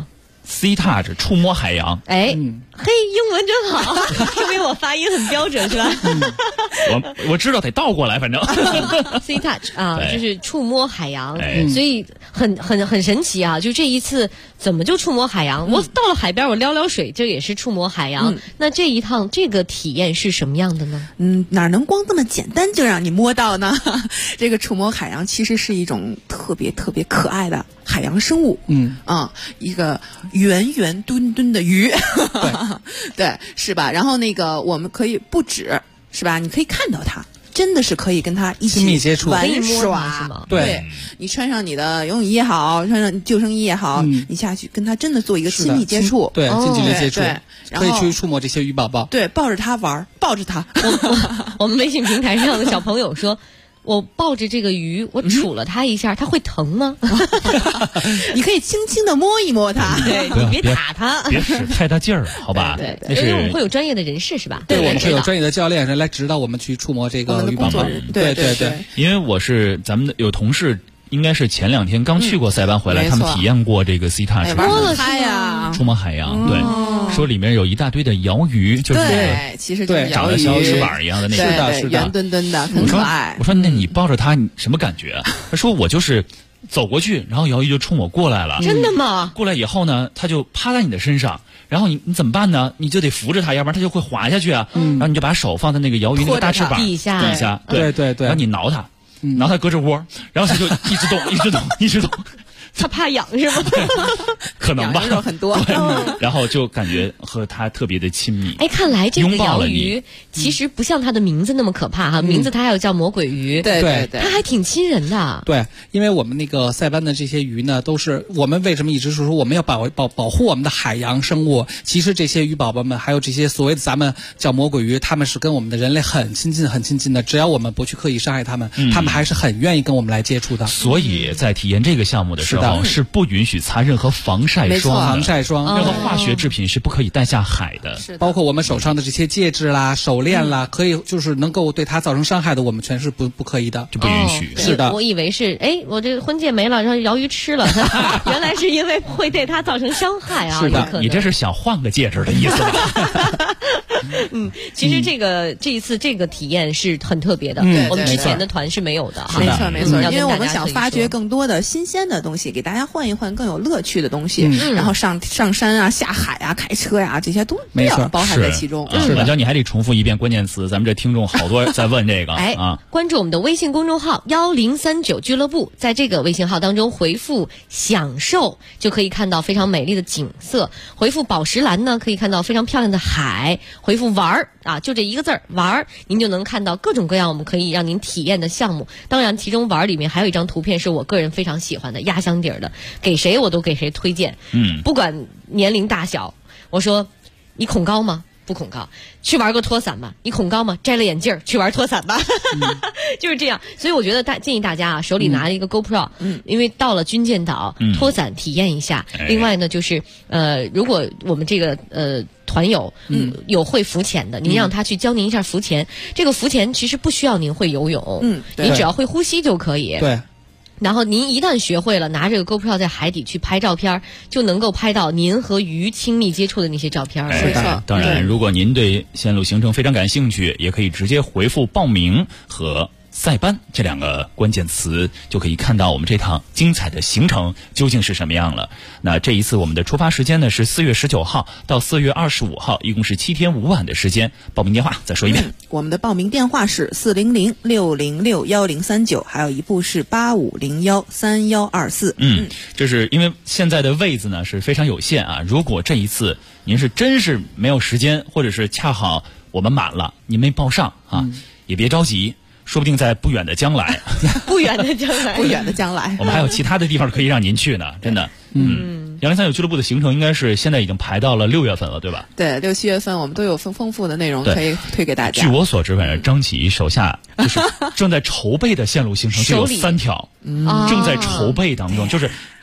Sea Touch 触摸海洋。 哎，嘿，英文真好，说明我发音很标准是吧？ 我知道得倒过来，反正 Sea Touch 啊，就是触摸海洋，所以很神奇啊！就这一次怎么就触摸海洋？我到了海边，我撩撩水，这也是触摸海洋。那这一趟这个体验是什么样的呢？ 哪能光这么简单就让你摸到呢？这个触摸海洋其实是一种特别特别可爱的海洋生物。一个圆圆墩墩的鱼，对，是吧？然后那个我们可以不止，是吧？你可以看到它。真的是可以跟他一起亲密接触玩耍， 是吗？ 对，你穿上你的游泳衣也好，穿上救生衣也好，你下去跟他真的做一个亲密接触， 对，近距离接触，可以去触摸这些鱼宝宝， 对，抱着它玩，抱着它。 我们微信平台上的小朋友说。我抱着这个鱼，我杵了它一下，它会疼吗？ 你可以轻轻的摸一摸它， 对，你别打它， 别使太大劲儿，好吧？ 对，因为我们会有专业的人士是吧？ 对，我们会有专业的教练来指导我们去触摸这个鱼宝宝。 对。 因为我是咱们有同事。应该是前2天刚去过塞班回来，他们体验过这个 Sea Touch 触摸海洋，对，说里面有一大堆的鳐鱼，就是其实就是长得像翅膀一样的那个， 是的，圆墩墩的，很可爱。 我说那你抱着它，你什么感觉？他说我就是走过去，然后鳐鱼就冲我过来了。 真的吗？ 过来以后呢，它就趴在你的身上，然后你怎么办呢？你就得扶着它，要不然它就会滑下去啊。然后你就把手放在那个鳐鱼那个大翅膀底下， 对，然后你挠它。然后它搁着窝，然后它就一直动，一直动，一直动。 它怕痒是吗？ 可能吧， 肉很多。 然后就感觉和它特别的亲密。 哎，看来这个鳐鱼其实不像它的名字那么可怕哈，名字它还有叫魔鬼鱼， 对， 它还挺亲人的。 对，因为我们那个塞班的这些鱼呢，都是我们为什么一直说我们要保护我们的海洋生物？其实这些鱼宝宝们，还有这些所谓的咱们叫魔鬼鱼，他们是跟我们的人类很亲近的。只要我们不去刻意伤害他们，他们还是很愿意跟我们来接触的。 所以在体验这个项目的时候。是不允许擦任何防晒霜，任何化学制品是不可以带下海的， 包括我们手上的这些戒指啦、手链啦，可以就是能够对它造成伤害的，我们全是不可以的， 就不允许。 是的， 我以为是我这个婚戒没了，让鳐鱼吃了，原来是因为会对它造成伤害啊！ 是的，你这是想换个戒指的意思吧？ 其实这一次这个体验是很特别的，我们之前的团是没有的。 没错，因为我们想发掘更多的新鲜的东西，给大家换一换更有乐趣的东西，然后上山啊、下海啊、开车呀，这些都要包含在其中。 晚娇，你还得重复一遍关键词，咱们这听众好多在问这个。 关注我们的微信公众号1039俱乐部，在这个微信号当中回复享受，就可以看到非常美丽的景色；回复宝石蓝呢，可以看到非常漂亮的海；回复玩儿啊，就这一个字儿玩儿，您就能看到各种各样我们可以让您体验的项目。当然，其中玩儿里面还有一张图片是我个人非常喜欢的，压箱底儿的，给谁我都给谁推荐。不管年龄大小，我说你恐高吗？不恐高，去玩个拖伞吧。你恐高吗？摘了眼镜去玩拖伞吧。就是这样。所以我觉得建议大家啊，手里拿了一个 GoPro，因为到了军舰岛，拖伞体验一下。另外呢，就是如果我们这个团友有会浮潜的，您让他去教您一下浮潜。这个浮潜其实不需要您会游泳，你只要会呼吸就可以。 对。 然后您一旦学会了，拿这个 GoPro 在海底去拍照片，就能够拍到您和鱼亲密接触的那些照片。 没错。 当然，如果您对线路行程非常感兴趣，也可以直接回复报名和塞班这2个关键词，就可以看到我们这趟精彩的行程究竟是什么样了。那这一次我们的出发时间呢是4月19号到4月25号，一共是7天5晚的时间。报名电话再说一遍， 我们的报名电话是400-606-1039，还有一部是8501-3124。 这是因为现在的位子呢是非常有限啊。如果这一次您是真是没有时间，或者是恰好我们满了，您没报上啊，也别着急。说不定在不远的将来， 不远的将来， 我们还有其他的地方可以让您去呢，真的。1039俱乐部的行程应该是现在已经排到了6月份了，对吧？ 对，6、7月份我们都有丰富的内容可以推给大家。 据我所知，反正张启手下就是正在筹备的线路行程就有3条，正在筹备当中，就是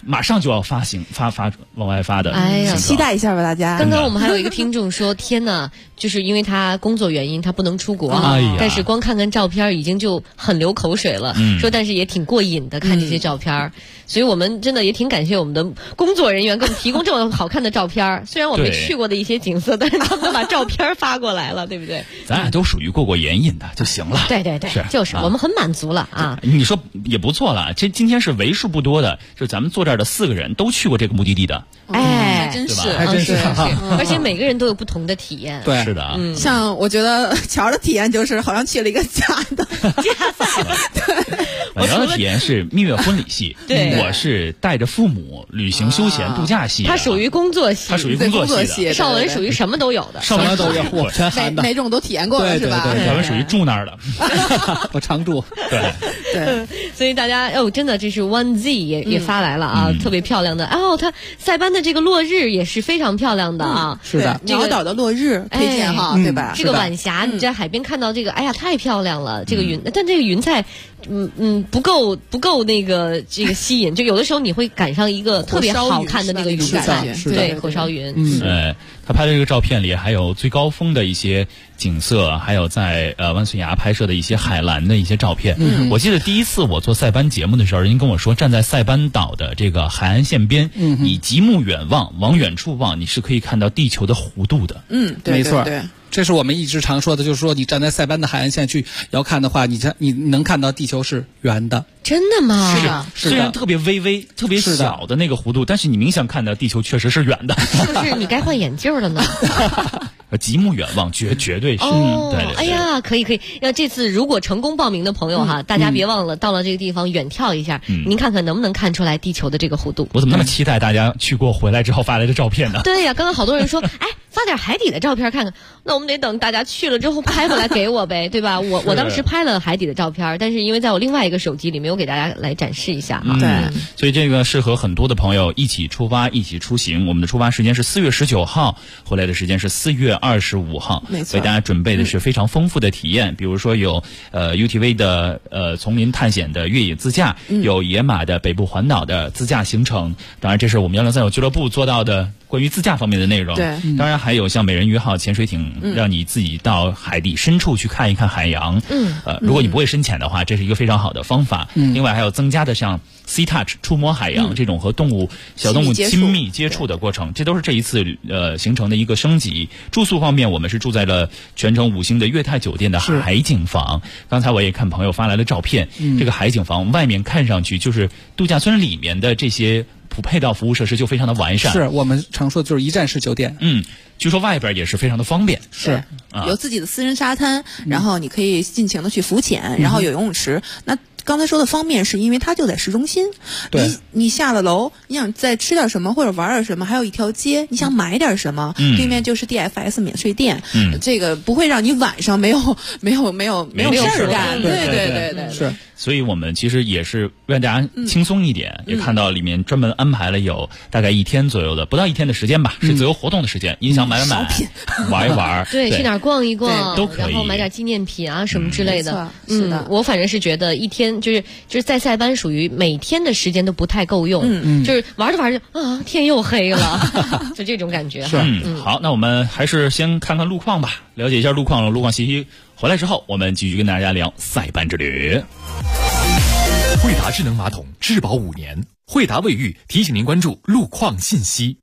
马上就要发往外发的。 哎呀， 期待一下吧，大家。 刚刚我们还有一个听众说，天哪，就是因为他工作原因，他不能出国，但是光看看照片已经就很流口水了。说但是也挺过瘾的，看这些照片。所以我们真的也挺感谢我们的工作人员给我们提供这么好看的照片。虽然我没去过的一些景色，但是他们把照片发过来了，对不对？ 咱俩都属于过严瘾的就行了。 对，就是我们很满足了啊。 你说也不错了，今天是为数不多的，就咱们坐这儿的4个人都去过这个目的地的。 哎， 真是， 还真是， 而且每个人都有不同的体验。 对， 是的。 像我觉得乔的体验就是好像去了一个假的对。我的体验是蜜月婚礼系，我是带着父母旅行休闲度假系。 他属于工作系， 系。 邵文属于什么都有的， 什么都有，我全含的， 哪种都体验过了是吧？ 小文属于住那儿的， 我常住。 对， 所以大家真的这是 One Z 也发来了啊，特别漂亮的。它塞班的这个落日也是非常漂亮的啊。 是的， 鸟岛的落日推荐哈，对吧？ 这个晚霞，你在海边看到这个，哎呀，太漂亮了。这个云，但这个云彩，不够那个这个吸引。就有的时候你会赶上一个特别好看的那个云彩，对，火烧云。 他拍的这个照片里还有最高峰的一些景色，还有在万岁崖拍摄的一些海蓝的一些照片。我记得第一次我做塞班节目的时候，人家跟我说，站在塞班岛的这个海岸线边，以极目远望，往远处望，你是可以看到地球的弧度的。 对， 没错。这是我们一直常说的，就是说你站在塞班的海岸线去遥看的话，你能看到地球是圆的。 真的吗？ 是的，虽然特别微特别小的那个弧度，但是你明显看到地球确实是圆的。 是不是你该换眼镜了呢？ 极目远望绝对是。对。 哎呀，可以。要这次如果成功报名的朋友哈，大家别忘了到了这个地方远眺一下，您看看能不能看出来地球的这个弧度。 我怎么那么期待大家去过回来之后发来的照片呢？ 对呀，刚刚好多人说，发点海底的照片看看。那我们得等大家去了之后拍回来给我呗，对吧？我当时拍了海底的照片，但是因为在我另外一个手机里没有给大家来展示一下啊。 对， 所以这个适合很多的朋友一起出发，一起出行。我们的出发时间是4月19号，回来的时间是4月25号。 没错， 为大家准备的是非常丰富的体验，比如说有UTV 的丛林探险的越野自驾，有野马的北部环岛的自驾行程。当然，这是我们103有俱乐部做到的关于自驾方面的内容。 对， 当然还有像美人鱼号潜水艇，让你自己到海底深处去看一看海洋。如果你不会深潜的话，这是一个非常好的方法。另外还有增加的像 Sea Touch 触摸海洋这种和小动物亲密接触的过程，这都是这一次行程的一个升级。住宿方面，我们是住在了全程5星的悦泰酒店的海景房。刚才我也看朋友发来了照片，这个海景房外面看上去就是度假村里面的这些普配套服务设施就非常的完善。 是我们常说的就是一站式酒店。 据说外边也是非常的方便。 是有自己的私人沙滩，然后你可以尽情的去浮潜，然后有游泳池。那刚才说的方便是因为它就在市中心，你下了楼，你想再吃点什么或者玩点什么，还有一条街，你想买点什么，对面就是 DFS 免税店，这个不会让你晚上没有事儿干。对， 是。 所以我们其实也是让大家轻松一点，也看到里面专门安排了有大概1天左右的，不到1天的时间吧，是自由活动的时间，你想买玩一玩， 对，去哪儿逛一逛都可以， 然后买点纪念品啊什么之类的。 是的， 我反正是觉得1天就是在塞班属于每天的时间都不太够用，就是玩着玩着天又黑了，就这种感觉。 是，好，那我们还是先看看路况吧，了解一下路况信息。回来之后，我们继续跟大家聊塞班之旅。 惠达智能马桶质保5年，惠达卫浴提醒您关注路况信息。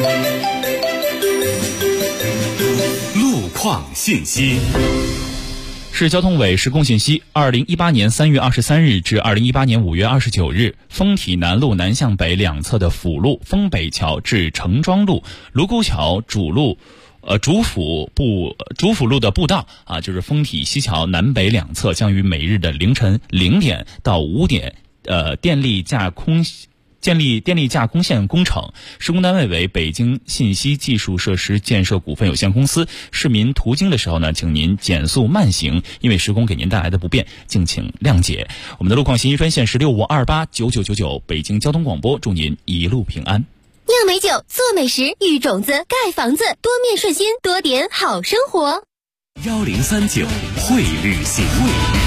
路况信息。 市交通委施工信息：2018年3月23日至2018年5月29日，丰体南路南向北两侧的辅路、丰北桥至城庄路、卢沟桥主路。主辅路的步道就是丰体西桥南北两侧将于每日的凌晨0点到5点，电力架空线工程，施工单位为北京信息技术设施建设股份有限公司。市民途经的时候呢，请您减速慢行，因为施工给您带来的不便，敬请谅解。我们的路况信息专线是65289999，北京交通广播，祝您一路平安。 酿美酒，做美食，育种子，盖房子，多面顺心，多点好生活。 1039会旅行，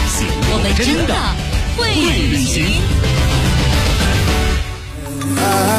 我们真的会旅行。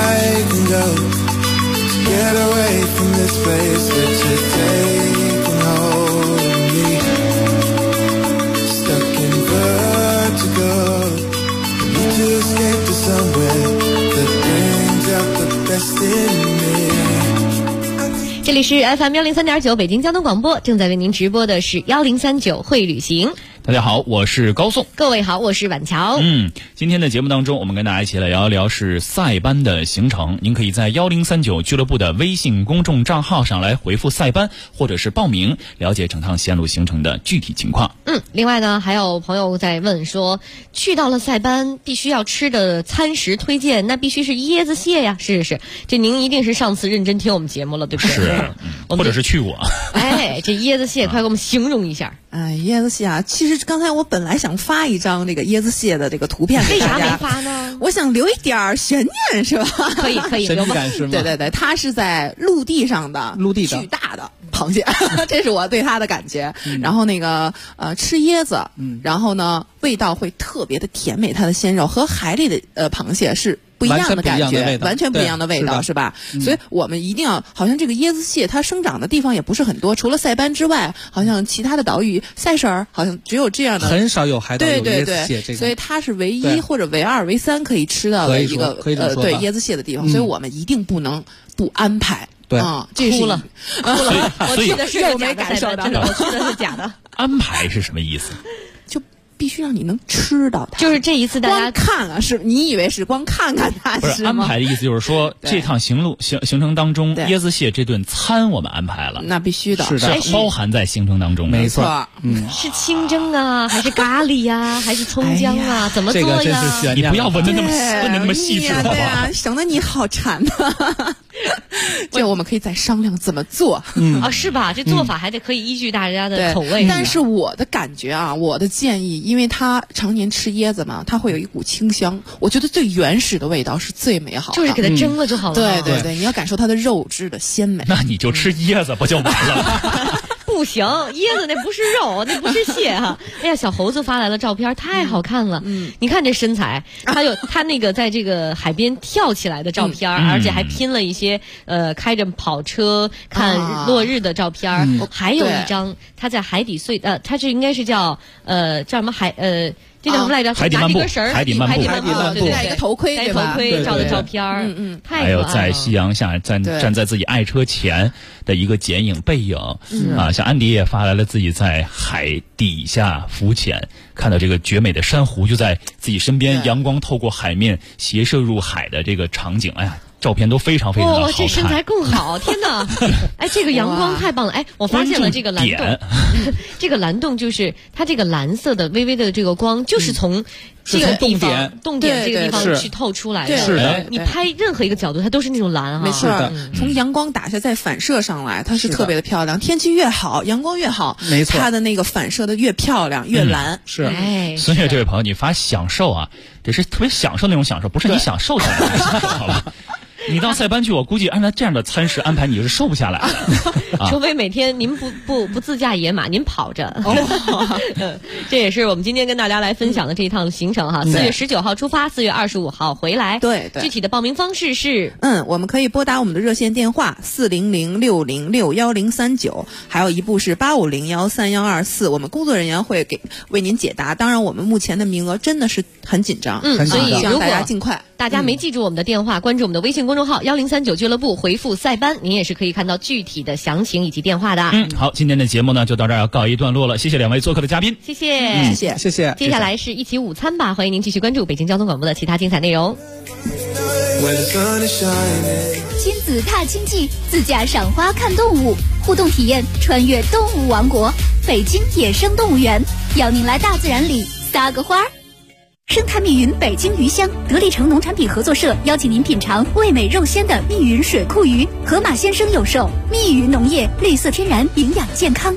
这里是 FM 103.9北京交通广播，正在为您直播的是1039会旅行。 大家好，我是高颂。 各位好，我是婉乔。 今天的节目当中，我们跟大家一起来聊一聊是塞班的行程。您可以在1039俱乐部的微信公众账号上来回复塞班，或者是报名，了解整趟线路行程的具体情况。 另外呢，还有朋友在问说，去到了塞班必须要吃的餐食推荐，那必须是椰子蟹呀。是，这您一定是上次认真听我们节目了，对不对？ 是，或者是去过。 哎，这椰子蟹快给我们形容一下。 椰子蟹啊，其实刚才我本来想发一张这个椰子蟹的这个图片给大家， 为啥没发呢？ 我想留一点悬念，是吧？ 可以， 神秘感是吗？ 对，它是在陆地上的巨大的螃蟹，这是我对它的感觉。然后那个吃椰子，然后呢味道会特别的甜美，它的鲜肉和海里的螃蟹是不一样的感觉，完全不一样的味道，是吧？所以我们一定要，好像这个椰子蟹它生长的地方也不是很多，除了塞班之外，好像其他的岛屿塞舌尔好像只有这样的， 很少有海岛有椰子蟹这个， 所以它是唯一或者唯二、唯三可以吃到的一个对椰子蟹的地方，所以我们一定不能不安排。 对这是哭了，我去的是又没感受到， 真的，我去的是假的。 安排是什么意思？ 就必须让你能吃到它， 就是这一次大家光看了，是你以为是光看看它不是安排的意思，就是说这趟行程当中，椰子蟹这顿餐我们安排了， 那必须的， 是包含在行程当中的， 没错。 是清蒸啊，还是咖喱呀，还是葱姜啊？怎么做呀？ 你不要问的那么细致，好不好？ 省得你好馋的。这我们可以再商量怎么做。 是吧？这做法还得可以依据大家的口味。 但是我的感觉啊，我的建议，因为他常年吃椰子嘛，它会有一股清香。我觉得最原始的味道是最美好的， 就是给它蒸了就好了。 对，你要感受它的肉质的鲜美。 那你就吃椰子不就完了？ 不行，椰子那不是肉，那不是蟹哈。哎呀，小猴子发来了照片，太好看了。你看这身材，他那个在这个海边跳起来的照片，而且还拼了一些开着跑车看落日的照片，还有一张他在海底他这应该是叫什么这叫什么来着？ 海底漫步， 海底漫步， 戴一个头盔， 戴头盔照的照片，太可爱了。 还有在夕阳下站在自己爱车前的一个剪影背影像安迪也发来了自己在海底下浮潜，看到这个绝美的珊瑚就在自己身边，阳光透过海面斜射入海的这个场景，哎呀。照片都非常非常的好看， 这身材更好，天哪！哎，这个阳光太棒了！哎，我发现了这个蓝洞，这个蓝洞就是它这个蓝色的微微的这个光，就是从这个地方洞点这个地方去透出来的。 是的， 你拍任何一个角度，它都是那种蓝哈。 没错，从阳光打下再反射上来，它是特别的漂亮。天气越好，阳光越好， 没错， 它的那个反射的越漂亮越蓝。 是， 孙悦这位朋友，你发享受啊，得是特别享受那种享受，不是你想瘦下来的享受，好吧？你到塞班去，我估计按照这样的餐食安排，你是瘦不下来的。 除非每天您不自驾野马，您跑着。这也是我们今天跟大家来分享的这一趟行程哈。4月19号出发，4月25号回来。 对， 具体的报名方式是， 我们可以拨打我们的热线电话400-606-1039，还有一部是8501-3124，我们工作人员会为您解答。当然，我们目前的名额真的是很紧张， 所以如果大家尽快。 大家没记住我们的电话，关注我们的微信公众号1039俱乐部，回复塞班，您也是可以看到具体的详情以及电话的。 好，今天的节目呢就到这儿要告一段落了，谢谢两位做客的嘉宾， 谢谢。 接下来是一起午餐吧，欢迎您继续关注北京交通广播的其他精彩内容。 亲子踏青记，自驾赏花看动物，互动体验穿越动物王国，北京野生动物园，邀您来大自然里撒个花儿。生态密云北京鱼乡得力城农产品合作社邀请您品尝味美肉鲜的密云水库鱼，河马先生有售。密云农业，绿色天然，营养健康。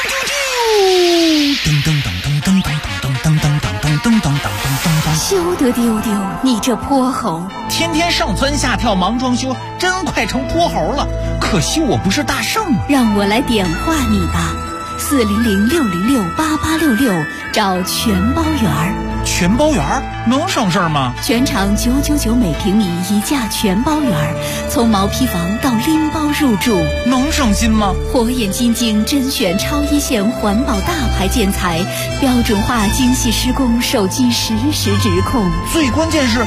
休得丢丢，你这泼猴！ 天天上蹿下跳忙装修，真快成泼猴了。可惜我不是大圣啊！ 让我来点化你吧，400-606-8866，找全包园儿。 全包园能省事儿吗？ 全场999每平米一价全包园，从毛坯房到拎包入住， 能省心吗？ 火眼金睛甄选超一线环保大牌建材，标准化精细施工，手机实时指控。 最关键是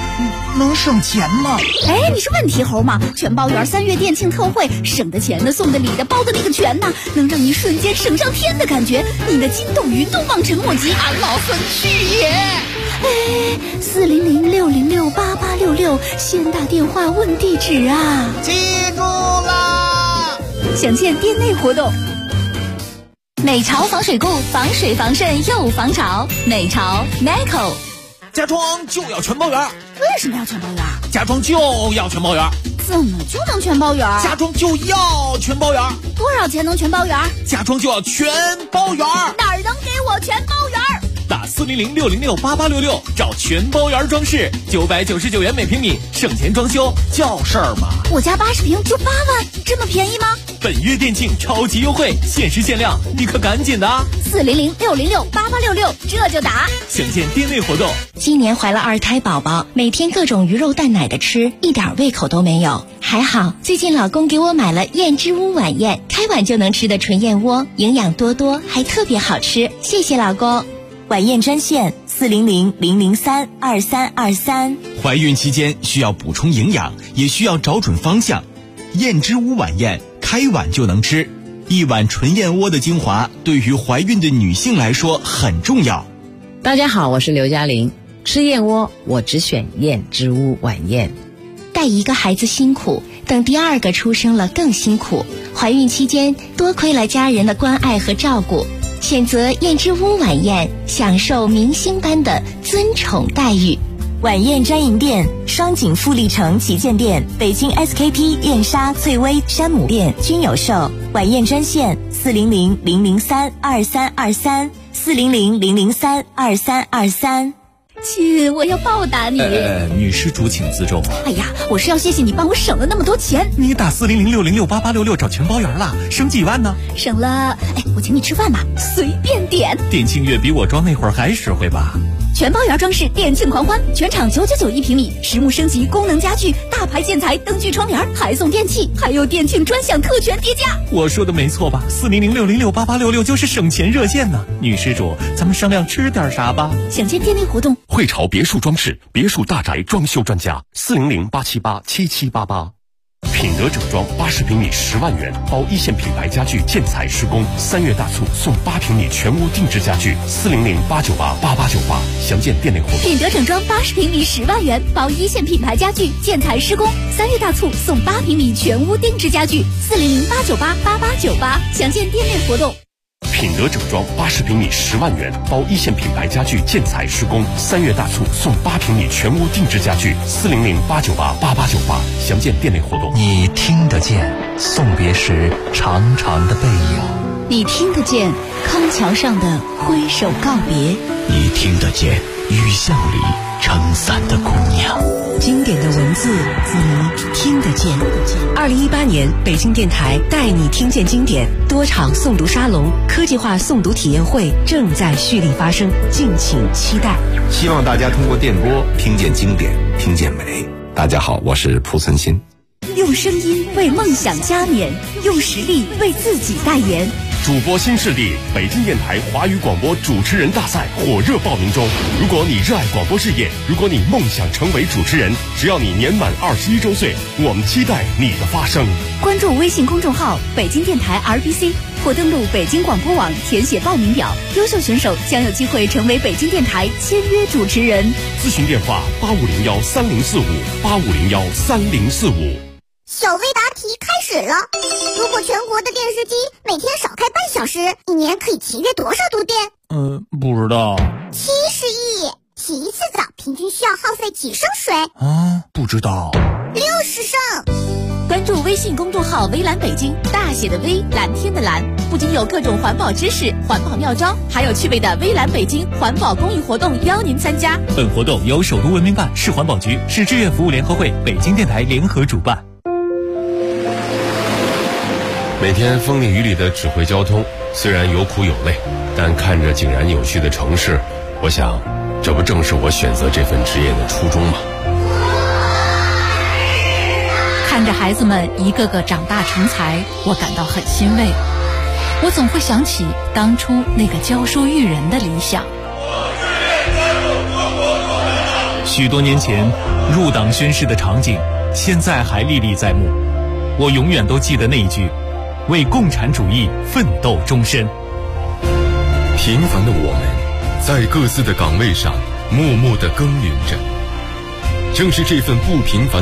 能省钱吗？ 哎，你是问题猴吗？全包圆3月店庆特惠，省的钱的、送的礼的、包的那个全呢，能让你瞬间省上天的感觉，你的筋斗云都望尘莫及。 俺老孙去也！ 哎，400-606-8866，先打电话问地址啊！ 记住啦！ 详见店内活动。 美潮防水固，防水防渗又防潮。美潮 Nico。 家装就要全包圆。 为什么要全包圆？ 家装就要全包圆。 怎么就能全包圆？ 家装就要全包圆。 多少钱能全包圆？ 家装就要全包圆。 哪儿能给我全包圆？ 打400-606-8866，找全包圆装饰，999元每平米，省钱装修叫事儿嘛。 我家80平就8万，这么便宜吗？ 本月店庆超级优惠，限时限量，你可赶紧的啊 ！400-606-8866，这就打。 详见店内活动。 今年怀了2胎宝宝，每天各种鱼肉蛋奶的吃，一点胃口都没有。还好最近老公给我买了燕之屋晚宴，开碗就能吃的纯燕窝，营养多多，还特别好吃。谢谢老公。晚宴专线400-003-2323。 怀孕期间需要补充营养，也需要找准方向。燕之屋晚宴，开碗就能吃。一碗纯燕窝的精华，对于怀孕的女性来说很重要。 大家好，我是刘嘉玲。吃燕窝，我只选燕之屋晚宴。 带一个孩子辛苦，等第2个出生了更辛苦。怀孕期间多亏了家人的关爱和照顾。选择燕之屋晚宴，享受明星般的尊宠待遇。晚宴专营店：双井富力城旗舰店、北京 SKP 燕莎、翠微、山姆店均有售。晚宴专线400-003-2323 400-003-2323。 亲，我要报答你。 女施主请自重。 哎呀，我是要谢谢你帮我省了那么多钱。 你打400-606-8866找全包圆了，省几万呢？ 省了，我请你吃饭吧，随便点。 店庆月比我装那会儿还实惠吧？ 全包圆装饰店庆狂欢，全场999一平米，实木升级功能家具，大牌建材灯具窗帘，还送电器，还有店庆专享特权叠加。 我说的没错吧？400-606-8866就是省钱热线呢。女施主，咱们商量吃点啥吧？ 详见店内活动。 汇潮别墅装饰，别墅大宅装修专家，400-878-7788。品德整装80平米10万元，包1线品牌家具建材施工，3月大促送8平米全屋定制家具，400-898-8898，详见店内活动。 品德整装80平米10万元，包1线品牌家具建材施工，3月大促送8平米全屋定制家具，400-898-8898，详见店内活动。 品德整装80平米10万元，包1线品牌家具建材施工，3月大促送8平米全屋定制家具，400-898-8898，详见店内活动。 你听得见送别时长长的背影， 你听得见康桥上的挥手告别， 你听得见雨巷里撑伞的姑娘。 经典的文字，你听得见。2018年，北京电台带你听见经典多场诵读沙龙、科技化诵读体验会正在蓄力发生，敬请期待。 希望大家通过电波听见经典，听见美。大家好，我是蒲存昕。 用声音为梦想加冕，用实力为自己代言。 主播新势力北京电台华语广播主持人大赛火热报名中。如果你热爱广播事业，如果你梦想成为主持人，只要你年满21周岁，我们期待你的发声。 关注微信公众号北京电台 RBC， 或登录北京广播网填写报名表，优秀选手将有机会成为北京电台签约主持人。 咨询电话85013045，85013045。 小微答题开始了。如果全国的电视机每天少开半小时，一年可以节约多少度电？ 不知道。 70亿。洗一次澡平均需要耗费几升水？ 不知道。 60升。 关注微信公众号微蓝北京，大写的微，蓝天的蓝，不仅有各种环保知识、环保妙招，还有趣味的微蓝北京环保公益活动邀您参加。 本活动由首都文明办、市环保局、市志愿服务联合会、北京电台联合主办。 每天风里雨里的指挥交通，虽然有苦有累，但看着井然有序的城市，我想这不正是我选择这份职业的初衷吗？ 看着孩子们一个个长大成才，我感到很欣慰。我总会想起当初那个教书育人的理想。 许多年前， 入党宣誓的场景，现在还历历在目。我永远都记得那一句：为共产主义奋斗终身。 平凡的我们，在各自的岗位上默默地耕耘着。正是这份不平凡